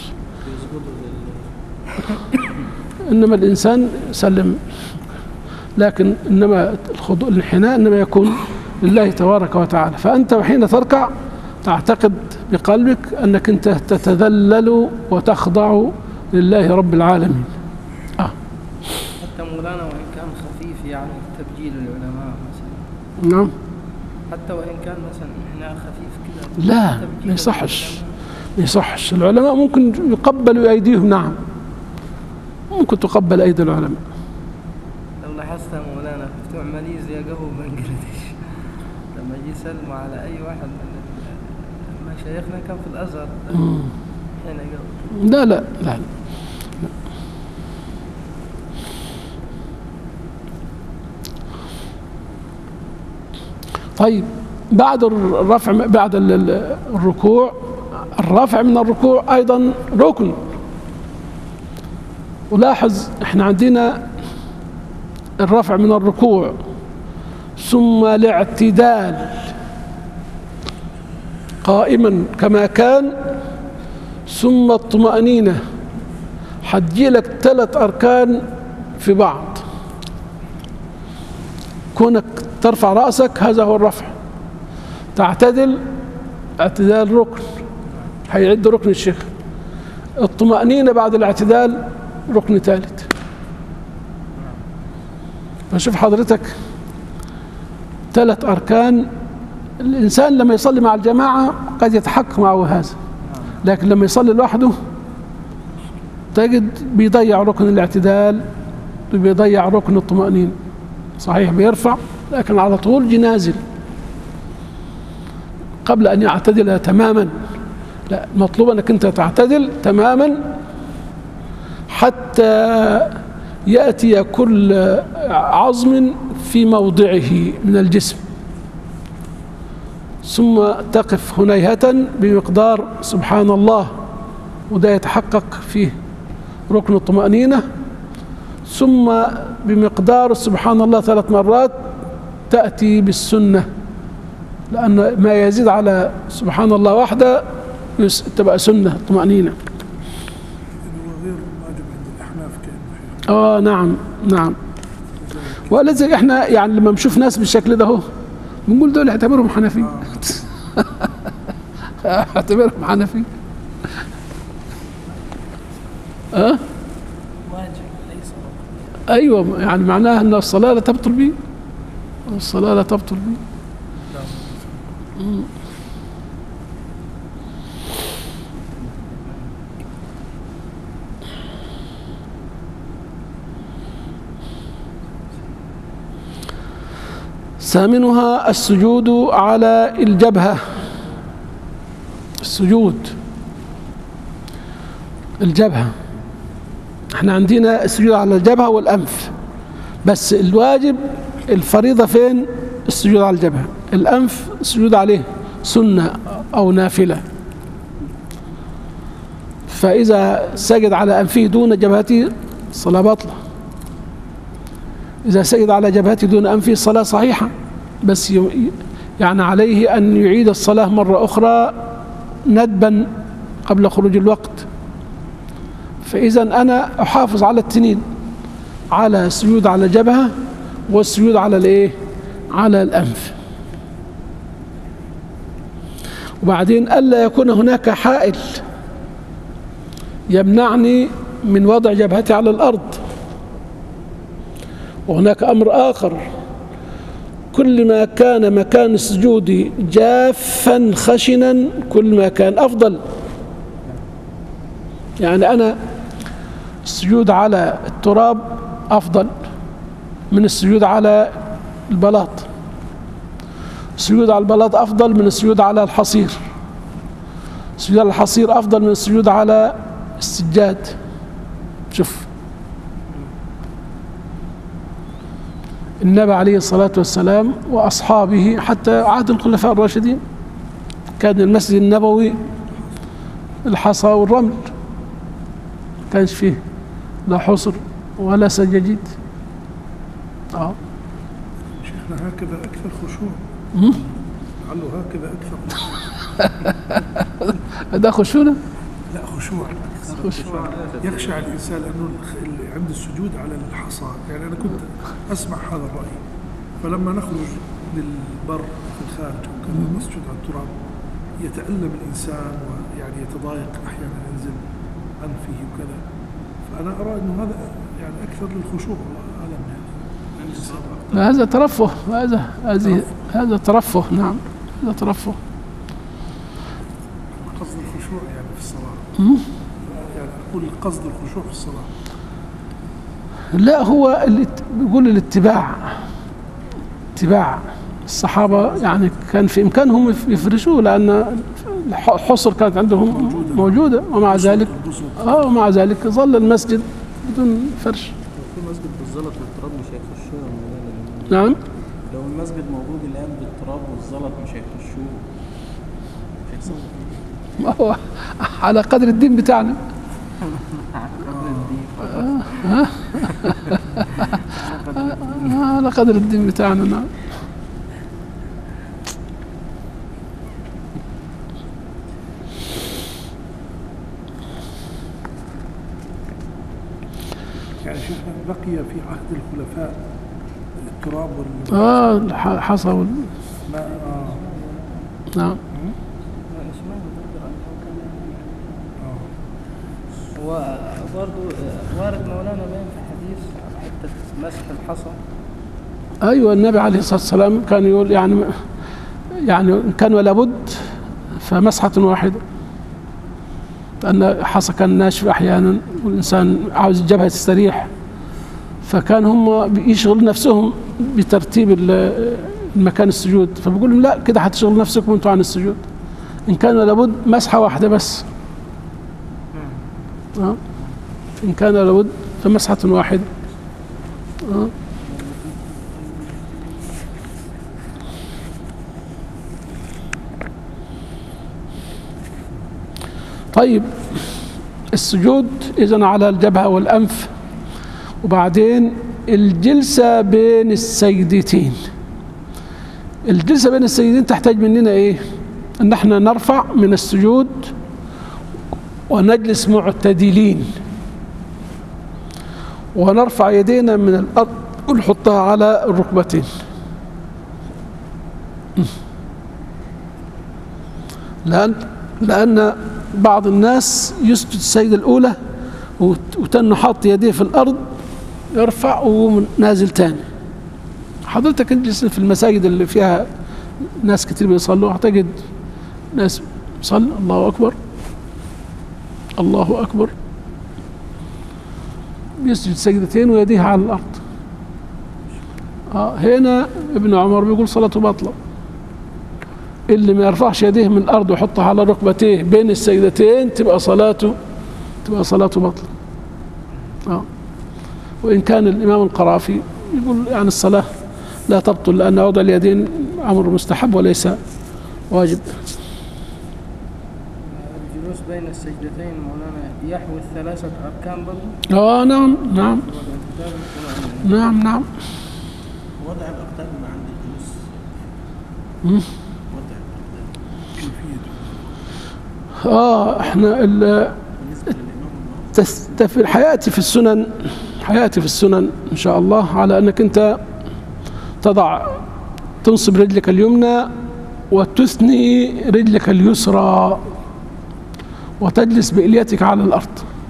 إنما الإنسان يسلم، لكن إنما الخضوع الانحناء إنما يكون لله تبارك وتعالى. فأنت حين تركع تعتقد بقلبك أنك أنت تتذلل وتخضع لله رب العالمين. حتى مولانا وإن كان خفيف يعني تبجيل العلماء مثلا. نعم. حتى وإن كان مثلا انحناء خفيف كذا. لا ما يصحش، ما يصحش. العلماء ممكن يقبلوا أيديهم، نعم ممكن تقبل أيدي العلماء. لو لاحظت مولانا في بتوع ماليزيا قبل بنجلاديش لما يجي يسلموا على أي واحد من مشايخنا كان في الأزهر حين قبل. لا لا لا طيب بعد الرفع، بعد الركوع، الرفع من الركوع أيضا ركن. ولاحظ احنا عندنا الرفع من الركوع ثم الاعتدال قائما كما كان ثم الطمأنينة. هتجيلك 3 أركان في بعض. كونك ترفع رأسك هذا هو الرفع. تعتدل اعتدال ركن، هيعد ركن الشيخ. الطمأنينة بعد الاعتدال ركن ثالث. فشوف حضرتك 3 أركان. الإنسان لما يصلي مع الجماعة قد يتحقق معه هذا، لكن لما يصلي لوحده تجد بيضيع ركن الاعتدال وبيضيع ركن الطمأنينة. صحيح بيرفع لكن على طول جنازل قبل أن يعتدل تماما. لا، مطلوب أنك أنت تعتدل تماما حتى يأتي كل عظم في موضعه من الجسم. ثم تقف هنيهة بمقدار سبحان الله، وده يتحقق فيه ركن الطمأنينة. ثم بمقدار سبحان الله 3 مرات تأتي بالسنة، لأن ما يزيد على سبحان الله واحدة تبقى سنة طمأنينة. غير واجب عند الأحناف كأنه نعم نعم. ولذلك احنا يعني لما نشوف ناس بالشكل ده هو بنقول دول اعتبرهم حنفي. اعتبرهم حنفي. واجب ليس ركن. ايوه، يعني معناها ان الصلاة لا تبطل به، الصلاة لا تبطل به. ثامنها السجود على الجبهة. السجود الجبهة، احنا عندنا السجود على الجبهة والأنف، بس الواجب الفريضة فين؟ السجود على الجبهة. الأنف السجود عليه سنة أو نافلة، فإذا سجد على أنفه دون جبهته الصلاة باطلة. إذا سجد على جبهته دون أنفه الصلاة صحيحة، بس يعني عليه أن يعيد الصلاة مرة أخرى ندبا قبل خروج الوقت. فإذا أنا أحافظ على التنين، على السجود على الجبهة والسجود على الإيه؟ على الأنف. وبعدين ألا يكون هناك حائل يمنعني من وضع جبهتي على الأرض. وهناك أمر آخر، كل ما كان مكان السجود جافا خشنا كل ما كان أفضل. يعني أنا السجود على التراب أفضل من السجود على البلاط، السجود على البلاط أفضل من السجود على الحصير، السجود على الحصير أفضل من السجود على السجاد. شوف النبي عليه الصلاة والسلام وأصحابه حتى عهد الخلفاء الراشدين كان المسجد النبوي الحصى والرمل، كانش فيه لا حصر ولا سجاجيد. شيخنا هكذا أكثر خشوع، لعله هكذا أكثر خشوع. ده خشونة؟ لا خشوع، يخشع الإنسان لأنه عند السجود على الحصى. يعني أنا كنت أسمع هذا الرأي، فلما نخرج للبر في الخارج وكذا نسجد على التراب يتألم الإنسان ويعني يتضايق أحيانا، ينزل أنفه وكذا. فأنا أرى أنه هذا يعني أكثر للخشوع والألم. يعني هذا ترفه، هذا ترفه. نعم هذا ترفه. قصد الخشوع يعني في الصلاة، يعني أقول قصد الخشوع في الصلاة. لا، هو اللي بيقول الاتباع، اتباع الصحابة. يعني كان في إمكانهم يفرشوه لأن الحصر كانت عندهم موجودة، ومع ذلك ظل المسجد بدون فرش. في مسجد بالزلط والتراب مش هيخشوه. نعم، لو المسجد موجود الآن بالتراب والزلط مش هيخشوه، مش هيحصل. ما هو على قدر الدين بتاعنا. على قدر الدين بتاعنا. نعم. يعني شيخنا بقي في عهد الخلفاء التراب الحصى نعم. وبرضه وارد مولانا باين في حديث حتى مسح الحصى. أيوة، النبي عليه الصلاة والسلام كان يقول يعني إن كان ولا بد فمسحة واحدة، لأن الحصى كان ناشف أحيانا والإنسان عاوز الجبهة تستريح، فكان هم يشغل نفسهم بترتيب المكان السجود، فبقول لهم لا كده هتشغل نفسكم انتوا عن السجود، إن كان ولا بد مسحة واحدة بس. إن كان لابد فمسحة واحدة. طيب السجود إذن على الجبهة والأنف، وبعدين الجلسة بين السجدتين. الجلسة بين السجدتين تحتاج مننا إيه؟ أن احنا نرفع من السجود ونجلس معتدلين، ونرفع يدينا من الأرض ونحطها على الركبتين. لأن بعض الناس يسجد السجدة الأولى وتنه حاط يديه في الأرض، يرفع ونازل تاني. حضرتك اجلس في المساجد اللي فيها ناس كتير بيصلوا، هتجد ناس صلى الله أكبر الله أكبر، يسجد سجدتين ويديه على الأرض. هنا ابن عمر بيقول صلاته باطلة. اللي ما يرفعش يديه من الأرض ويحطها على ركبتيه بين السجدتين تبقى صلاته باطلة. وإن كان الإمام القرافي يقول يعني الصلاة لا تبطل، لأن وضع اليدين أمر مستحب وليس واجب. الجلوس بين السجدتين مولانا يحوي الثلاثة أركان برضه؟ نعم نعم نعم نعم. وضع الأقدام عند الجلوس، وضع الأقدام احنا في حياتي في السنن إن شاء الله على أنك أنت تنصب رجلك اليمنى وتثني رجلك اليسرى وتجلس بإليتك على الأرض.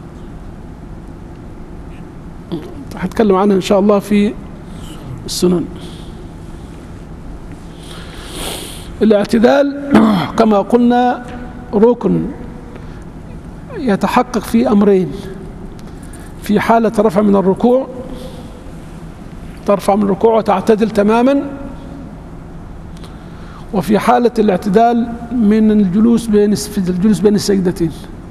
هتكلم عنها إن شاء الله في السنن. الاعتدال كما قلنا ركن يتحقق في أمرين: في حالة رفع من الركوع، ترفع من الركوع وتعتدل تماما، وفي حالة الاعتدال من الجلوس بين السجدتين.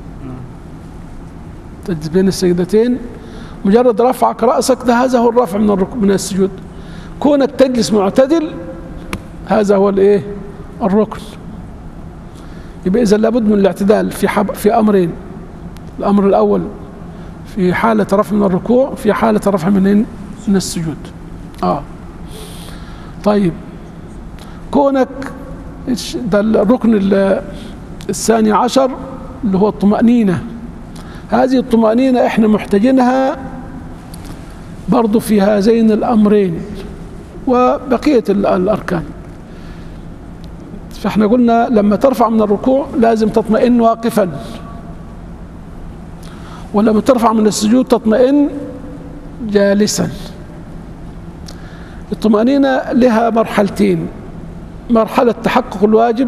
تجلس بين السجدتين، مجرد رفعك رأسك ده هذا هو الرفع من السجود. كونك تجلس معتدل هذا هو الايه؟ الركن. يبقى إذا لابد من الاعتدال في أمرين: الأمر الأول في حالة رفع من الركوع، في حالة رفع من السجود. طيب كونك ده الركن الثاني عشر اللي هو الطمأنينة. هذه الطمأنينة احنا محتاجينها برضو في هذين الأمرين وبقية الأركان. فاحنا قلنا لما ترفع من الركوع لازم تطمئن واقفا، ولما ترفع من السجود تطمئن جالسا. الطمأنينة لها مرحلتين: مرحلة تحقق الواجب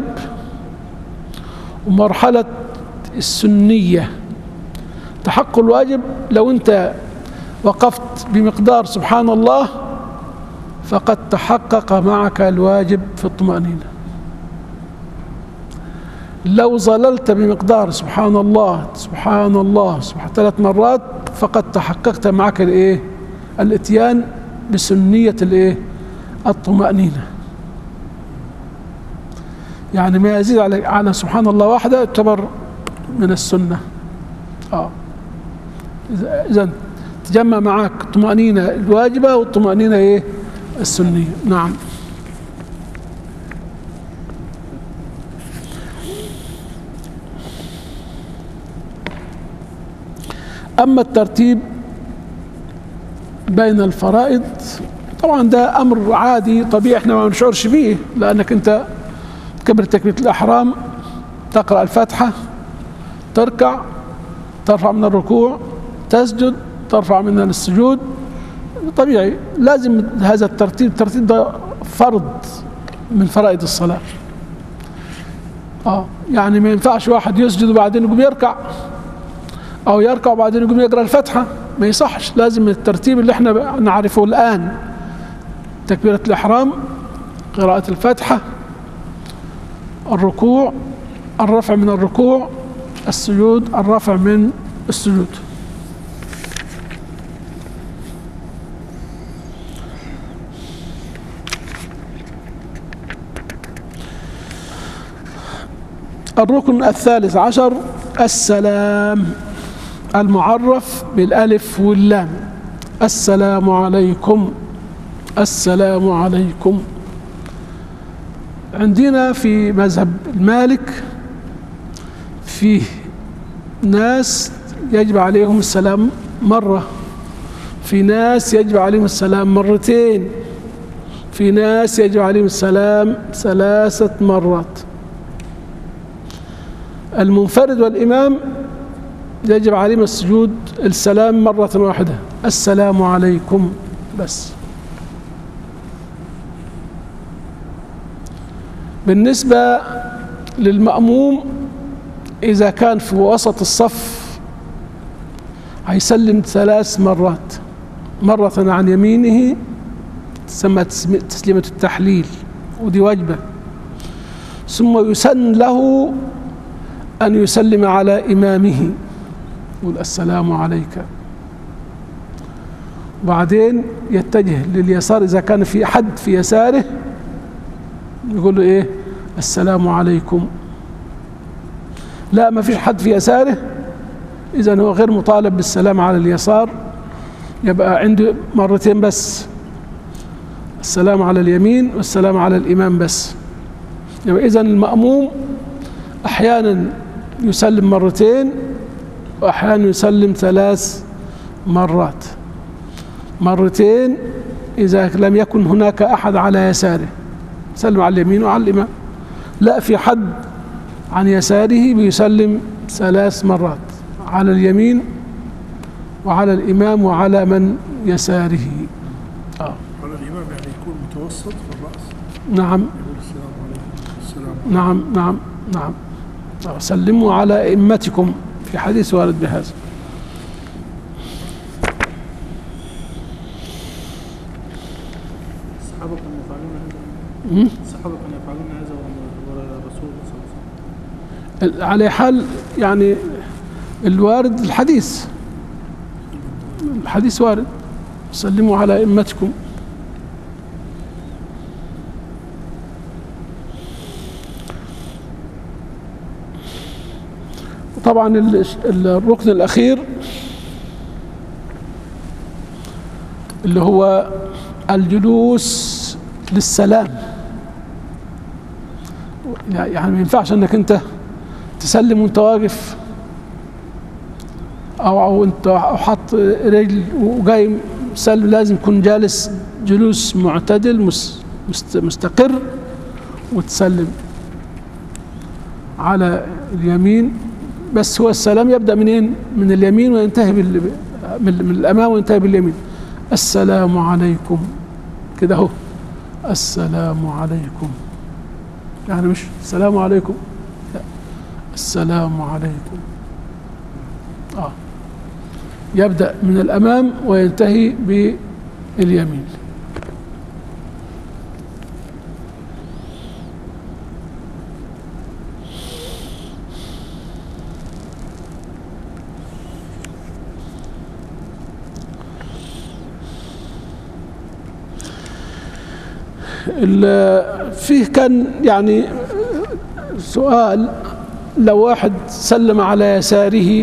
ومرحلة السنية. تحقق الواجب لو أنت وقفت بمقدار سبحان الله فقد تحقق معك الواجب في الطمأنينة. لو ظللت بمقدار سبحان الله سبحان الله 3 مرات فقد تحققت معك الاتيان بسنية الطمأنينة. يعني ما يزيد على سبحان الله واحدة يعتبر من السنة. إذن تجمع معك الطمأنينة الواجبة والطمأنينة السنية. نعم. أما الترتيب بين الفرائض طبعا ده أمر عادي طبيعي، احنا ما نشعرش به، لأنك أنت تكبر تكبيرة الإحرام، تقرأ الفاتحة، تركع، ترفع من الركوع، تسجد، ترفع من السجود، طبيعي. لازم هذا الترتيب ده فرض من فرائض الصلاة. يعني ما ينفعش واحد يسجد وبعدين يقوم يركع، أو يركع وبعدين يقوم يقرأ الفاتحة، ما يصحش. لازم الترتيب اللي احنا نعرفه الآن: تكبيرة الإحرام، قراءة الفاتحة، الركوع، الرفع من الركوع، السجود، الرفع من السجود. الركن الثالث عشر السلام المعرف بالألف واللام. السلام عليكم، السلام عليكم. عندنا في مذهب المالك فيه ناس يجب عليهم السلام مرة، في ناس يجب عليهم السلام مرتين، في ناس يجب عليهم السلام 3 مرات. المنفرد والإمام يجب عليهم السجود السلام مرة واحدة، السلام عليكم بس. بالنسبة للمأموم إذا كان في وسط الصف هيسلم 3 مرات، مرة عن يمينه تسمى تسليمة التحليل ودي واجبة، ثم يسن له أن يسلم على إمامه يقول السلام عليك، وبعدين يتجه لليسار إذا كان في حد في يساره يقول له إيه السلام عليكم. لا ما فيش حد في يساره إذن هو غير مطالب بالسلام على اليسار، يبقى عنده مرتين بس، السلام على اليمين والسلام على الإمام بس. يبقى إذن المأموم أحيانا يسلم مرتين وأحيانا يسلم 3 مرات. مرتين إذا لم يكن هناك أحد على يساره يسلم على اليمين وعلى الإمام، لا في حد عن يساره بيسلم 3 مرات على اليمين وعلى الإمام وعلى من يساره. على الإمام يعني يكون متوسط في الرأس. نعم. يقول السلام عليكم. السلام عليكم. نعم نعم نعم. سلموا على أئمتكم، في حديث وارد بهذا. الصحابة كانوا يفعلون هذا. الصحابة كانوا يفعلون هذا والرسول صلى الله عليه وسلم. على حال يعني الوارد الحديث وارد سلموا على أئمتكم. طبعا الركن الأخير اللي هو الجلوس للسلام، يعني ما ينفعش انك انت تسلم وانت واقف او انت حاط رجل وجاي سلم، لازم تكون جالس جلوس معتدل مستقر وتسلم على اليمين. بس هو السلام يبدأ منين؟ من اليمين وينتهي من الأمام وينتهي باليمين. السلام عليكم كده اهو، السلام عليكم، يعني مش السلام عليكم، لا السلام عليكم. يبدأ من الأمام وينتهي باليمين. فيه كان يعني سؤال، لو واحد سلم على يساره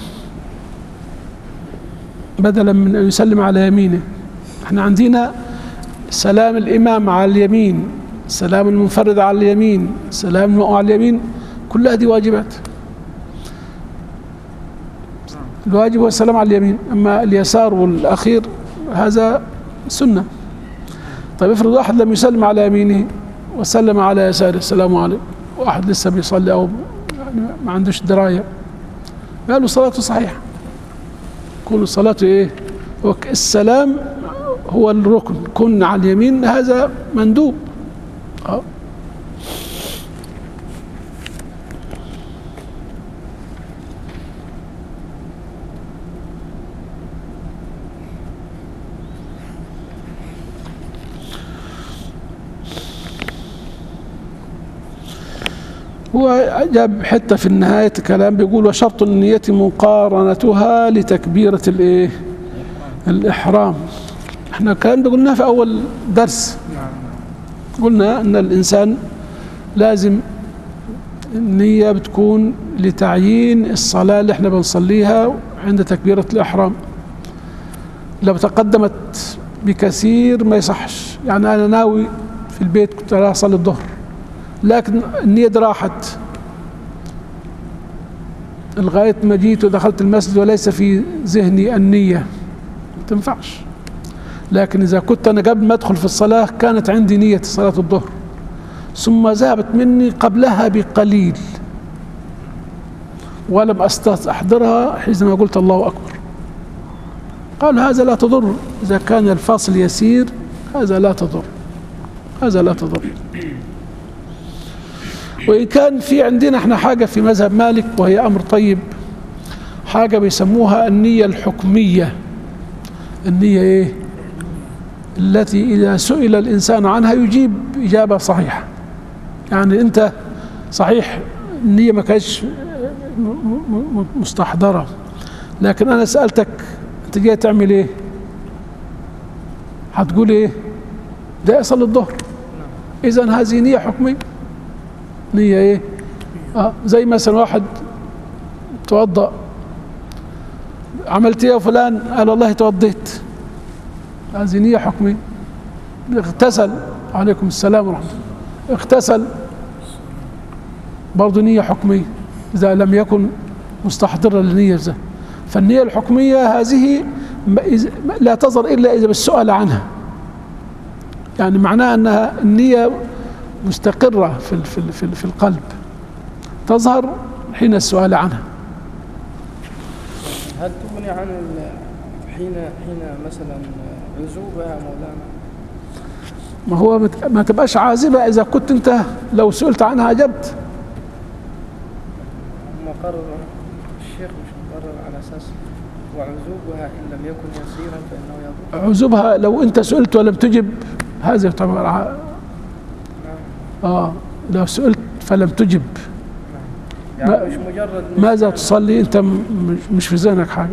بدلا من أن يسلم على يمينه. احنا عندنا سلام الإمام على اليمين، سلام المنفرد على اليمين، سلام المأموم على اليمين، كلها دي واجبات. الواجب هو السلام على اليمين، أما اليسار والأخير هذا سنة. طيب افرض واحد لم يسلم على يمينه وسلم على يساره السلام عليكم، واحد لسه بيصلي أو يعني ما عندوش دراية، قالوا صلاته صحيحة. كل صلاته ايه؟ السلام هو الركن، كن على اليمين هذا مندوب. هو جاب حتة في نهاية الكلام بيقول وشرط النية مقارنتها لتكبيرة الايه؟ الإحرام. احنا الكلام ده قلناه في أول درس، قلنا أن الإنسان لازم النية بتكون لتعيين الصلاة اللي احنا بنصليها عند تكبيرة الإحرام. لو تقدمت بكثير ما يصحش. يعني أنا ناوي في البيت كنت رايح أصلي الظهر، لكن النية دي راحت لغاية ما جيت ودخلت المسجد وليس في ذهني النية، ما تنفعش. لكن إذا كنت أنا قبل ما أدخل في الصلاة كانت عندي نية صلاة الظهر ثم ذهبت مني قبلها بقليل ولم أستحضرها حينما قلت الله أكبر، قال هذا لا تضر. إذا كان الفاصل يسير هذا لا تضر، هذا لا تضر. وإن كان في عندنا احنا حاجة في مذهب مالك وهي أمر طيب، حاجة بيسموها النية الحكمية. النية إيه؟ التي إذا سئل الإنسان عنها يجيب إجابة صحيحة. يعني أنت صحيح النية ما كانتش مستحضرة، لكن أنا سألتك أنت جاي تعمل إيه؟ هتقول إيه؟ ده يصل الظهر. إذن هذه نية حكمية. نية إيه؟ زي مثلا واحد توضأ، عملت إيه يا فلان؟ قال والله توضيت. هذه نية حكمية. اغتسل، عليكم السلام ورحمة الله، اغتسل، برضه نية حكمية إذا لم يكن مستحضرا للنية. فالنية الحكمية هذه لا تظهر إلا إذا بالسؤال عنها. يعني معناها أنها النية مستقرة في القلب، تظهر حين السؤال عنها. هل تغني عن حين مثلا عزوبها مولانا؟ ما هو ما تبقاش عازبة إذا كنت أنت لو سئلت عنها أجبت. مقرر الشيخ مش مقرر على أساس وعزوبها إن لم يكن يسيرا فإنه يضر. عزوبها لو أنت سئلت ولم تجب هذا يعتبر لو سئلت فلم تجب يعني مش مجرد ماذا تصلي أنت مش في ذهنك حاجة.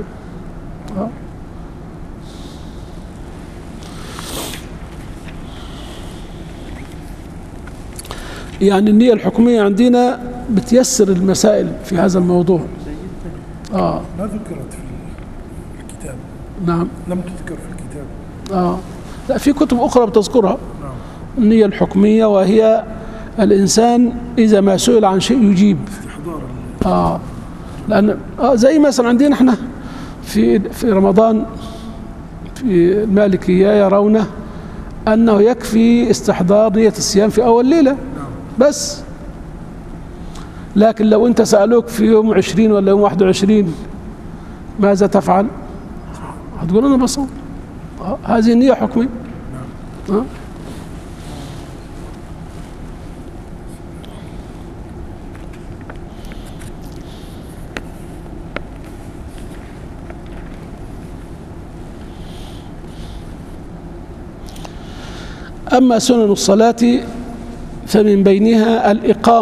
يعني النية الحكمية عندنا بتيسر المسائل في هذا الموضوع. ما ذكرت في الكتاب. نعم، لم تذكر في الكتاب. لا، في كتب أخرى بتذكرها. النية الحكمية وهي الإنسان إذا ما سئل عن شيء يجيب. لأن زي مثلا عندنا احنا في رمضان في المالكية يرون أنه يكفي استحضار نية الصيام في أول ليلة بس. لكن لو أنت سألوك في يوم 20 ولا يوم 21 ماذا تفعل؟ هتقول أنا بصوم. هذه نية حكمية. أما سنن الصلاة فمن بينها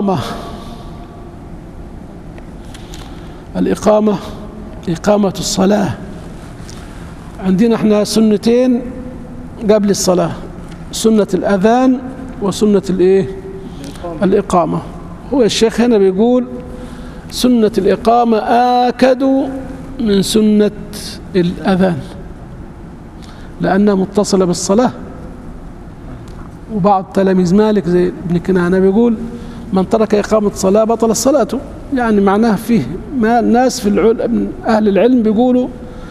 الإقامة، إقامة الصلاة. عندنا احنا سنتين قبل الصلاة، سنة الأذان وسنة الإقامة. هو الشيخ هنا بيقول سنة الإقامة آكد من سنة الأذان لأنها متصلة بالصلاة. وبعض تلاميذ مالك زي ابن كنانة بيقول من ترك إقامة الصلاة بطل صلاته. يعني معناه فيه ما الناس في أهل العلم بيقولوا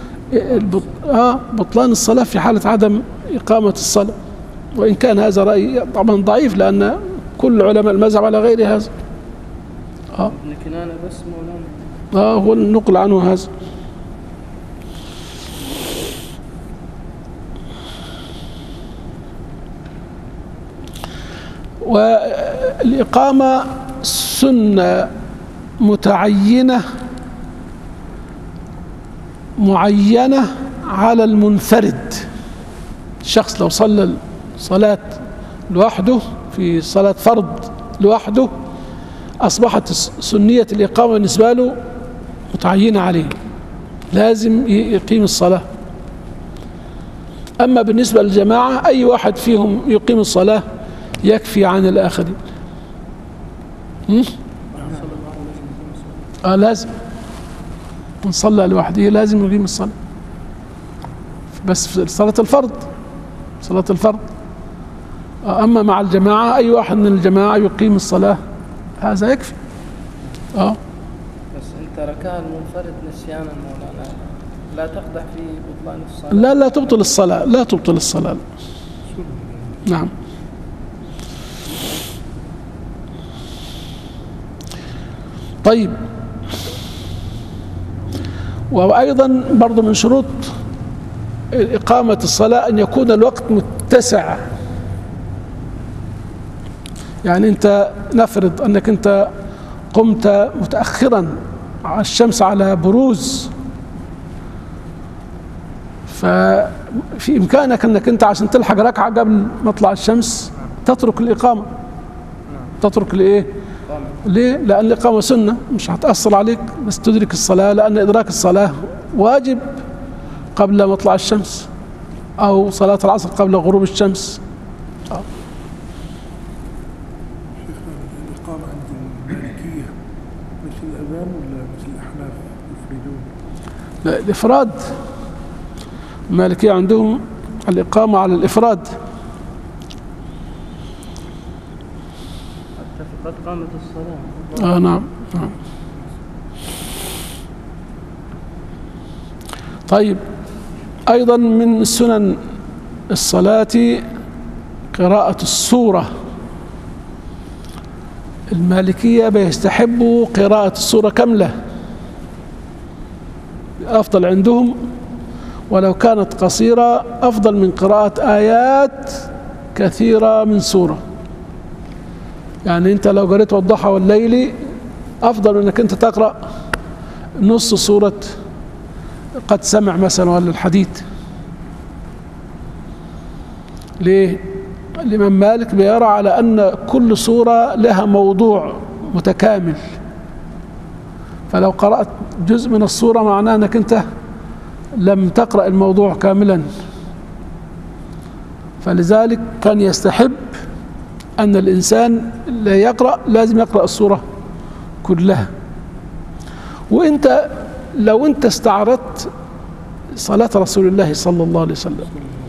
بطلان الصلاة في حالة عدم إقامة الصلاة، وإن كان هذا رأي طبعا ضعيف لأن كل علماء المذهب على غير هذا. ابن كنانة بس مولانا هو النقل عنه هذا. والإقامة سنة متعينة معينة على المنفرد. الشخص لو صلى صلاة لوحده في صلاة فرض لوحده أصبحت سنية الإقامة بالنسبة له متعينة عليه، لازم يقيم الصلاة. أما بالنسبة للجماعة أي واحد فيهم يقيم الصلاة يكفي عن الآخرين. لازم نصلي لوحده، لازم يقيم الصلاة، بس في صلاة الفرض، صلاة الفرض. أما مع الجماعة أي واحد من الجماعة يقيم الصلاة هذا يكفي. بس أنت ركعها المنفرد نسيانا مولانا لا تقدح في بطلان الصلاة؟ لا تبطل الصلاة، لا تبطل الصلاة. نعم. طيب، وأيضا برضو من شروط إقامة الصلاة أن يكون الوقت متسع. يعني أنت نفرض أنك أنت قمت متأخرا، الشمس على بروز، ففي إمكانك أنك أنت عشان تلحق ركعة قبل مطلع الشمس تترك الإقامة. تترك لإيه؟ ليه؟ لأن الإقامة سنة مش هتأثر عليك، بس تدرك الصلاة، لأن إدراك الصلاة واجب قبل مطلع الشمس، أو صلاة العصر قبل غروب الشمس. الإقامة عند المالكية مثل الأذان ولا مثل الأحناف يفردون؟ لا، الإفراد. المالكية عندهم الإقامة على الإفراد. حتى في قد قامت الصلاة. نعم. طيب، أيضا من سنن الصلاة قراءة السورة. المالكية بيستحبوا قراءة السورة كاملة، أفضل عندهم، ولو كانت قصيرة أفضل من قراءة آيات كثيرة من سورة. يعني أنت لو قريت والضحى والليل أفضل من أنك أنت تقرأ نص سورة قد سمع مثلا ولا الحديد. ليه؟ الإمام مالك بيرى على أن كل سورة لها موضوع متكامل، فلو قرأت جزء من السورة معناه أنك أنت لم تقرأ الموضوع كاملا. فلذلك كان يستحب أن الإنسان اللي يقرأ لازم يقرأ السورة كلها. وإنت لو أنت استعرضت صلاة رسول الله صلى الله عليه وسلم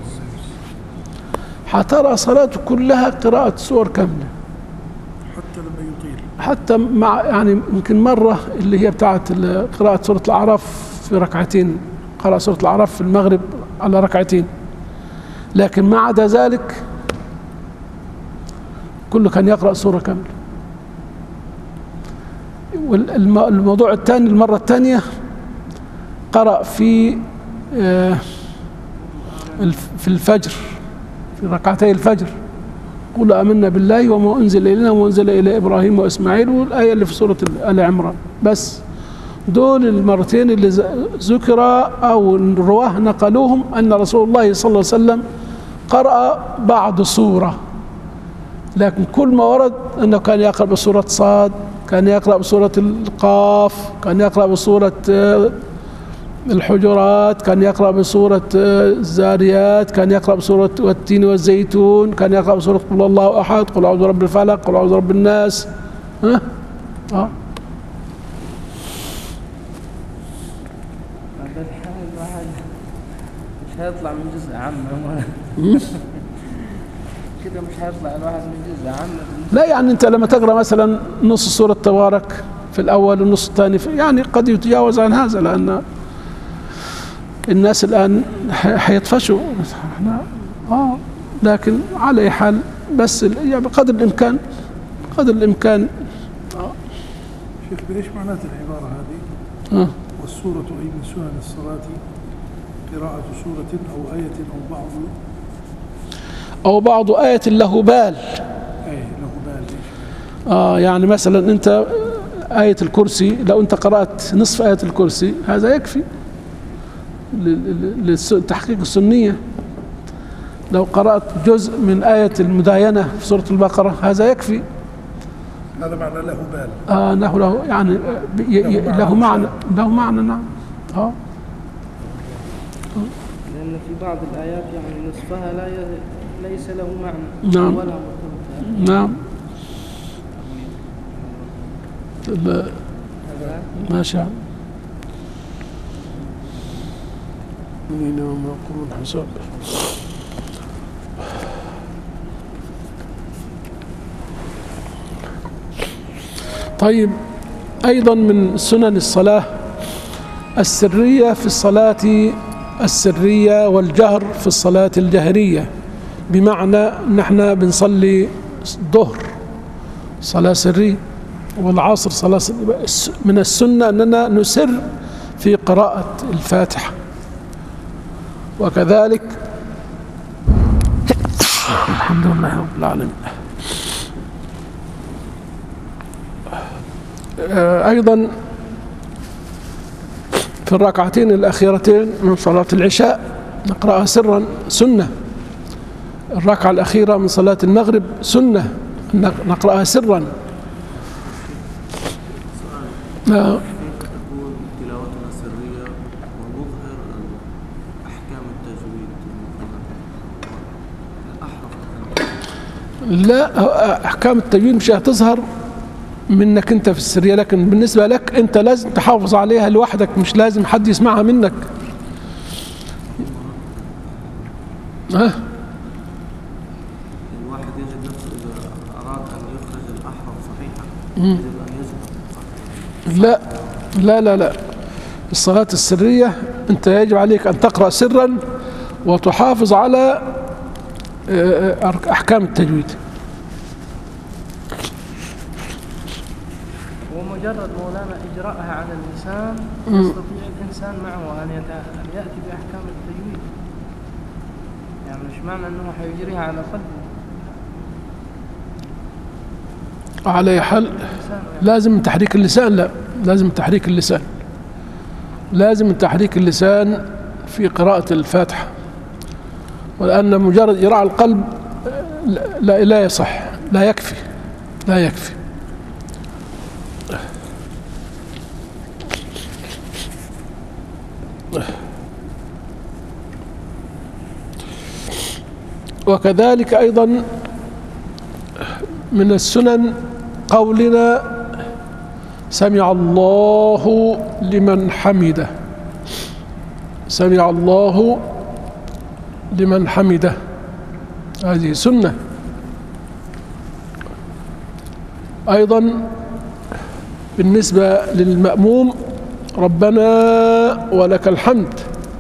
حترى صلاته كلها قراءة سور كاملة، حتى لما يطيل، حتى مع يعني يمكن مرة اللي هي بتاعت قراءة سورة الأعراف في ركعتين، قرأ سورة الأعراف في المغرب على ركعتين، لكن ما عدا ذلك كله كان يقرأ سورة كاملة. والموضوع الثاني، المرة الثانية قرأ في الفجر، في ركعتي الفجر، قل آمنا بالله وما أنزل إلينا وما أنزل إلى إبراهيم وإسماعيل، والآية اللي في سورة آل عمران. بس دول المرتين اللي ذكر أو الرواه نقلوهم أن رسول الله صلى الله عليه وسلم قرأ بعض سورة، لكن كل ما ورد أنه كان يقرأ بسورة صاد، كان يقرأ بسورة القاف، كان يقرأ بسورة الحجرات، كان يقرأ بسورة الزاريات، كان يقرأ بسورة والتين والزيتون، كان يقرأ بسورة قل الله أحد، قل أعوذ برب الفلق، قل أعوذ برب الناس. هذا الحال الواحد مش هيطلع من جزء عامة كده، مش هيطلع الواحد من جزء عامة. لا، يعني أنت لما تقرأ مثلا نص سورة تبارك في الأول والنص الثاني يعني قد يتجاوز عن هذا، لأن الناس الآن حيطفشوا. لكن على أي حال بس يعني بقدر الإمكان، قدر الإمكان. شيخ ليش معنات العبارة هذه؟ والسورة أي من سنن الصلاة قراءة سورة أو آية أو بعض آية له بال. له بال. يعني مثلا أنت آية الكرسي، لو أنت قرأت نصف آية الكرسي هذا يكفي لتحقيق السنية. لو قرأت جزء من آية المداينة في سورة البقرة هذا يكفي. هذا معنى له بال. له يعني له معنى نعم. لأن في بعض الآيات يعني نصفها ليس له معنى. نعم. ولا نعم. ماشي يعني. مين هم يقومون حساب. طيب، أيضا من سنن الصلاة السرية في الصلاة السرية والجهر في الصلاة الجهرية، بمعنى نحن بنصلي الظهر صلاة سرية والعصر صلاة سرية، من السنة أننا نسر في قراءة الفاتحة. وكذلك الحمد لله رب العالمين. أيضا في الركعتين الأخيرتين من صلاة العشاء نقرأها سرا، سنة. الركعة الأخيرة من صلاة المغرب سنة نقرأها سرا. تكون تلاوتنا سرية ونظهر أحكام التجويد الأحرف. لا، أحكام التجويد مش هتظهر منك أنت في السرية، لكن بالنسبة لك أنت لازم تحافظ عليها لوحدك، مش لازم حد يسمعها منك. الواحد يجد نفسه إذا أراد أن يخرج الأحرف صحيحة يجب أن يجب. لا لا لا لا، الصلاة السرية أنت يجب عليك أن تقرأ سرا وتحافظ على أحكام التجويد. ومجرد مولانا إجراءها على اللسان يستطيع الإنسان معه أن يأتي بأحكام التجويد، يعني مش معنى أنه حيجريها على قلبه. على حل لازم تحريك اللسان، لا لازم تحريك اللسان، لازم تحريك اللسان في قراءة الفاتحة، ولأن مجرد إجراء القلب لا يصح، لا يكفي، لا يكفي. وكذلك أيضا من السنن قولنا سمع الله لمن حمده، سمع الله لمن حمده، هذه سنة. أيضا بالنسبة للمأموم ربنا ولك الحمد،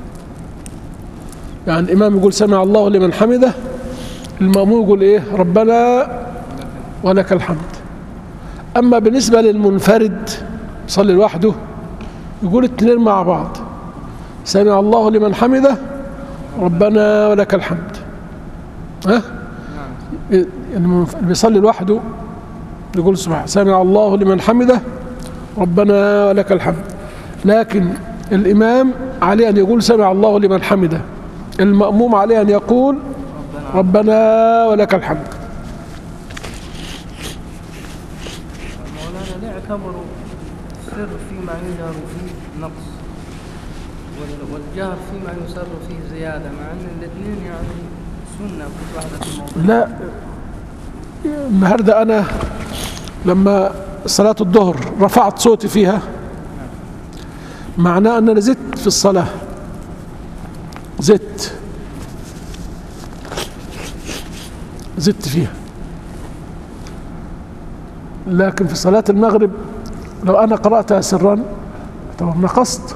يعني الإمام يقول سمع الله لمن حمده، المأموم يقول إيه؟ ربنا ولك الحمد. أما بالنسبة للمنفرد صلي لوحده يقول الاثنين مع بعض، سمع الله لمن حمده ربنا ولك الحمد. ها؟ يعني بيصلي لوحده يقول سبحانه سمع الله لمن حمده ربنا ولك الحمد، لكن الإمام عليه أن يقول سمع الله لمن حمده، المأموم عليه أن يقول ربنا ولك الحمد. مولانا لا يعتبر السر فيما يجهر فيه نقص والجهر فيما يسر فيه زيادة، مع أن الاثنين يعني سنة في وحدة الموضوع. لا، النهارده أنا لما صلاة الظهر رفعت صوتي فيها معناه أن أنا زدت في الصلاة، زدت فيها. لكن في صلاة المغرب لو أنا قرأتها سرا طبعا نقصت.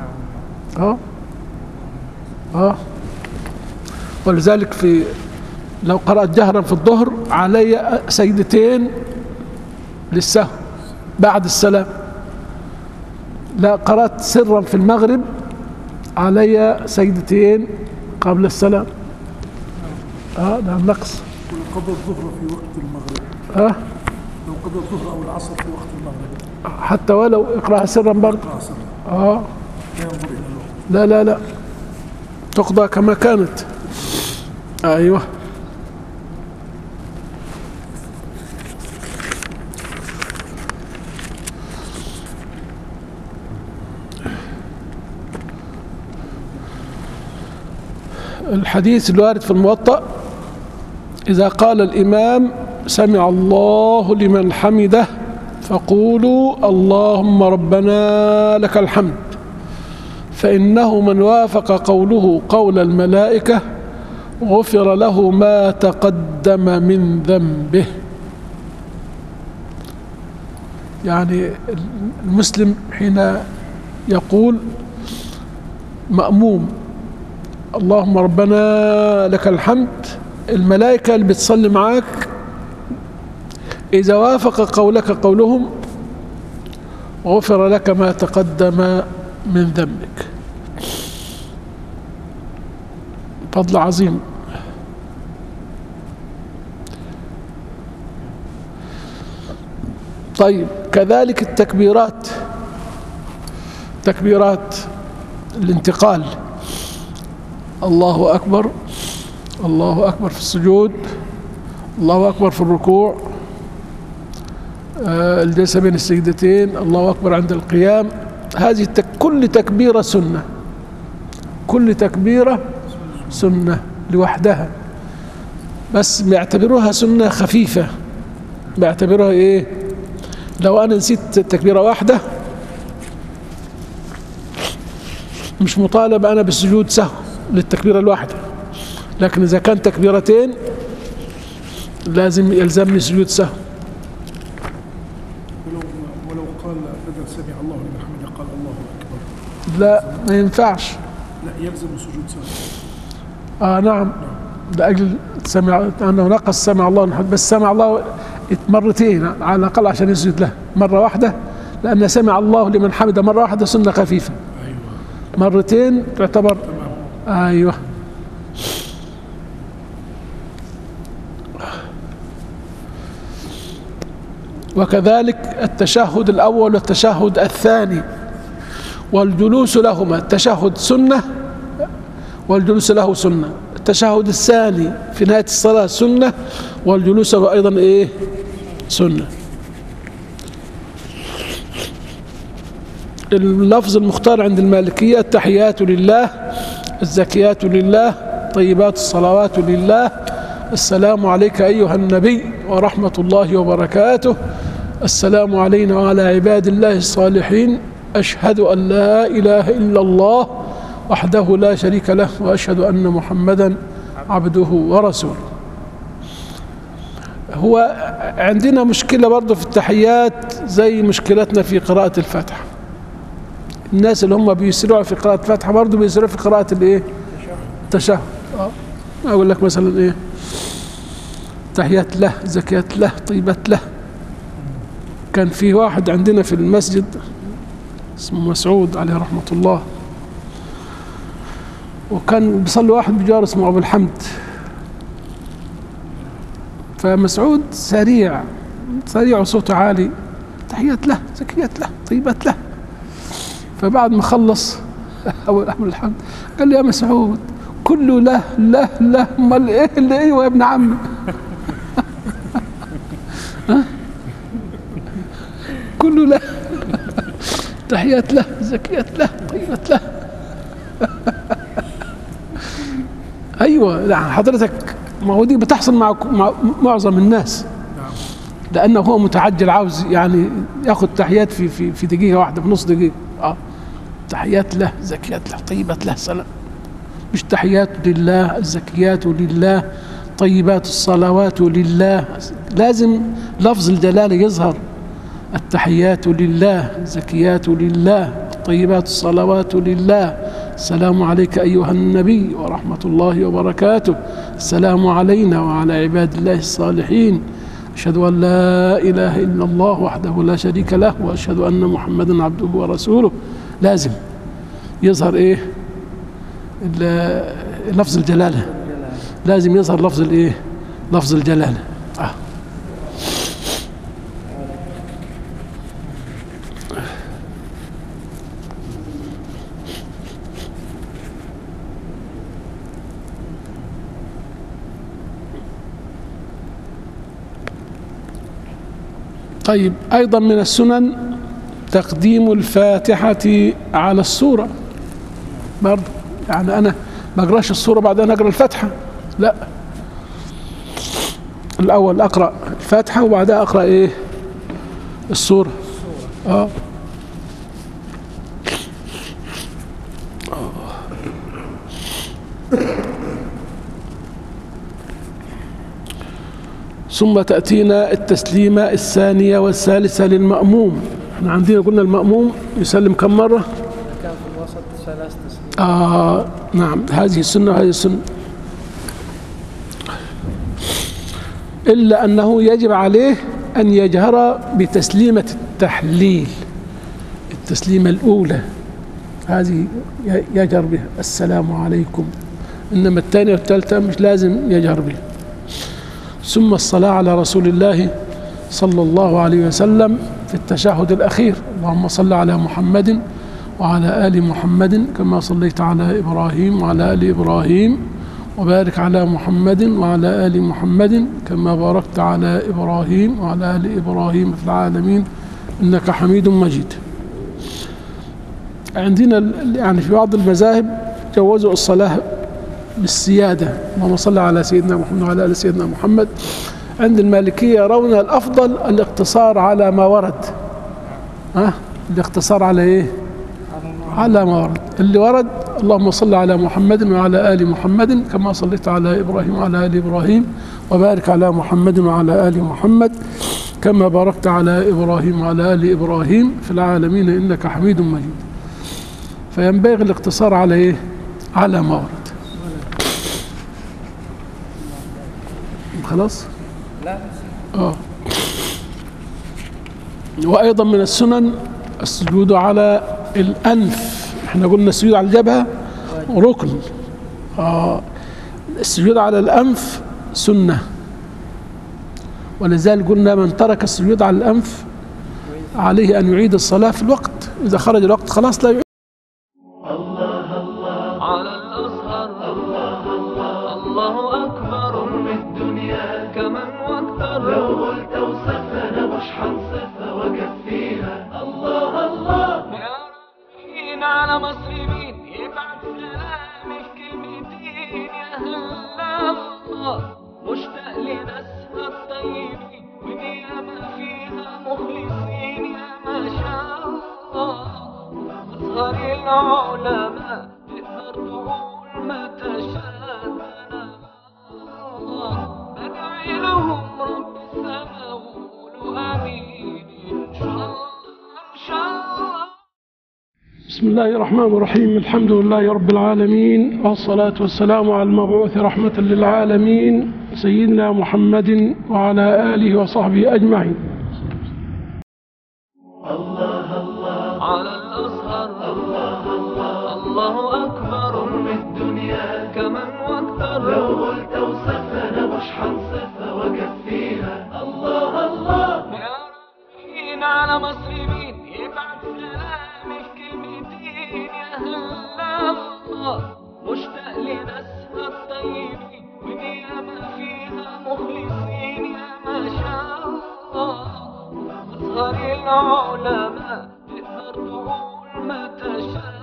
ولذلك لو قرأت جهرا في الظهر علي سجدتين للسهو بعد السلام، لا قرأت سرا في المغرب علي سجدتين قبل السلام. ده نقص. قضى الظهر في وقت المغرب، لو قضى الظهر أو العصر في وقت المغرب حتى ولو اقرأها سرا برضه لا ينظر إلى الوقت. لا تقضى كما كانت. أيوه. الحديث الوارد في الموطأ إذا قال الإمام سمع الله لمن حمده فقولوا اللهم ربنا لك الحمد، فإنه من وافق قوله قول الملائكة غفر له ما تقدم من ذنبه. يعني المسلم حين يقول مأموم اللهم ربنا لك الحمد، الملائكة اللي بتصلي معاك إذا وافق قولك قولهم غفر لك ما تقدم من ذنبك. فضل عظيم. طيب كذلك التكبيرات، تكبيرات الانتقال، الله أكبر، الله أكبر في السجود، الله أكبر في الركوع، الجلسة بين السجدتين، الله أكبر عند القيام. هذه كل تكبيرة سنة، كل تكبيرة سنة لوحدها، بس بيعتبروها سنة خفيفة، بيعتبروها إيه؟ لو أنا نسيت تكبيرة واحدة مش مطالب أنا بالسجود سهو للتكبيرة الواحدة، لكن إذا كان تكبيرتين لازم يلزمني سجود سهو. ولو قال بدل سمع الله لمن حمده قال الله أكبر، لا ما ينفعش. لا يلزم سجود سهو. نعم، لأجل سمع أنه نقص سمع الله لمن حمده، بس سمع الله مرتين على الأقل عشان يسجد له، مرة واحدة لأن سمع الله لمن حمده مرة واحدة سنة خفيفة، مرتين تعتبر. أيوه. وكذلك التشهد الأول والتشهد الثاني والجلوس لهما، التشهد سنة والجلوس له سنة، التشهد الثاني في نهاية الصلاة سنة والجلوس له أيضا إيه؟ سنة. اللفظ المختار عند المالكية التحيات لله، الزكيات لله، طيبات الصلوات لله، السلام عليك أيها النبي ورحمة الله وبركاته، السلام علينا وعلى عباد الله الصالحين، أشهد أن لا إله إلا الله وحده لا شريك له وأشهد أن محمدا عبده ورسوله. هو عندنا مشكلة برضه في التحيات زي مشكلتنا في قراءة الفاتحة. الناس اللي هم بيسرعوا في قراءة الفاتحة برضه بيسرعوا في قراءة الايه؟ التشهد. أقول لك مثلا ايه؟ تحيات له، زكيات له، طيبات له. كان في واحد عندنا في المسجد اسمه مسعود عليه رحمة الله، وكان بيصلي واحد بجار اسمه أبو الحمد، فمسعود سريع وصوته عالي، تحيات له، زكيات له، طيبات له. فبعد ما خلص أبو الحمد قال لي يا مسعود كله له له له، امال ايه اللي ايوه يا ابن عمي؟ كله له، تحيات له، زكيات له، طيبات له. ايوه حضرتك، ما هو دي بتحصل مع معظم الناس، لانه هو متعجل عاوز يعني ياخذ تحيات في دقيقه واحده، في نص دقيقه. تحيات له، زكيات له، طيبات له، سلام. مش تحيات لله، الزكيات لله، طيبات الصلوات لله، لازم لفظ الجلالة يظهر. التحيات لله، الزكيات لله، طيبات الصلوات لله، السلام عليك أيها النبي ورحمة الله وبركاته، السلام علينا وعلى عباد الله الصالحين، أشهد أن لا إله إلا الله وحده لا شريك له وأشهد أن محمدا عبده ورسوله. لازم يظهر إيه؟ لفظ الجلالة، لازم يظهر لفظ الإيه؟ لفظ الجلالة. طيب أيضا من السنن تقديم الفاتحة على السورة برضه. يعني أنا ما أقرأش السورة بعدين أقرأ الفاتحة، لا، الأول أقرأ الفاتحة وبعدها أقرأ إيه؟ السورة. ثم تأتينا التسليمة الثانية والثالثة للمأموم. احنا عندنا قلنا المأموم يسلم كم مرة؟ كان في الوسط 3 تسليمات. نعم، هذه السنة وهذه السنة، إلا أنه يجب عليه أن يجهر بتسليمة التحليل، التسليمة الأولى هذه يجهر بها السلام عليكم، إنما الثانية والثالثة مش لازم يجهر بها. ثم الصلاة على رسول الله صلى الله عليه وسلم في التشهد الأخير، اللهم صل على محمد وعلى آل محمد كما صليت على إبراهيم وعلى آل إبراهيم وبارك على محمد وعلى آل محمد كما باركت على إبراهيم وعلى آل إبراهيم في العالمين إنك حميد مجيد. عندنا يعني في بعض المذاهب جوزوا الصلاة بالسيادة، اللهم صل على سيدنا محمد وعلى آل سيدنا محمد. عند المالكية يرون الأفضل الاقتصار على ما ورد. الاقتصار على إيه؟ على ما ورد. اللي ورد اللهم صل على محمد وعلى آل محمد كما صليت على إبراهيم وعلى آل إبراهيم وبارك على محمد وعلى آل محمد كما باركت على إبراهيم وعلى آل إبراهيم في العالمين إنك حميد مجيد. فينبغي الاقتصار على إيه؟ على ما ورد. خلاص؟ لا. وأيضا من السنن السجود على الأنف. احنا قلنا السجود على الجبهة ركن. السجود على الأنف سنة، ولذلك قلنا من ترك السجود على الأنف عليه أن يعيد الصلاة في الوقت، إذا خرج الوقت خلاص لا يعيد. على الأزهر الله أكبر من الدنيا كمن واكتر، لو قلت وصفنا مش حنصفها وكفيها. الله يا ربين على مصر مين يبعت سلامي في كلمتين، يا أهل الله مشتاق لناسها الطيبين ونيامة فيها مخلصين، يا ما شاء الله أزهر العلماء تقدر تقول ما تشاء. بدعي لهم رب السماء وقولوا آمين إن شاء الله. بسم الله الرحمن الرحيم. الحمد لله رب العالمين، والصلاة والسلام على المبعوث رحمة للعالمين سيدنا محمد وعلى آله وصحبه أجمعين. على الأزهر الله أكبر من الدنيا كمن واكتر، لو قلت وصفنا مش حنصفها وكفيها. الله يا ربين على مصر مين يبعت سلامي في كلمتين، يا أهل الله مشتاق لناسها الطيبين ونيامة فيها مخلصين، يا ما شاء الله أزهر العلماء تقدر تقول ما تشاء.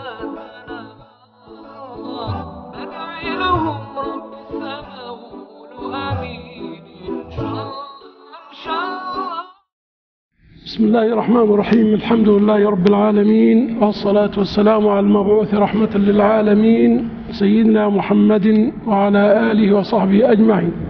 بدعي لهم رب السماء وقولوا آمين إن شاء الله. بسم الله الرحمن الرحيم. الحمد لله رب العالمين، والصلاة والسلام على المبعوث رحمة للعالمين سيدنا محمد وعلى آله وصحبه أجمعين.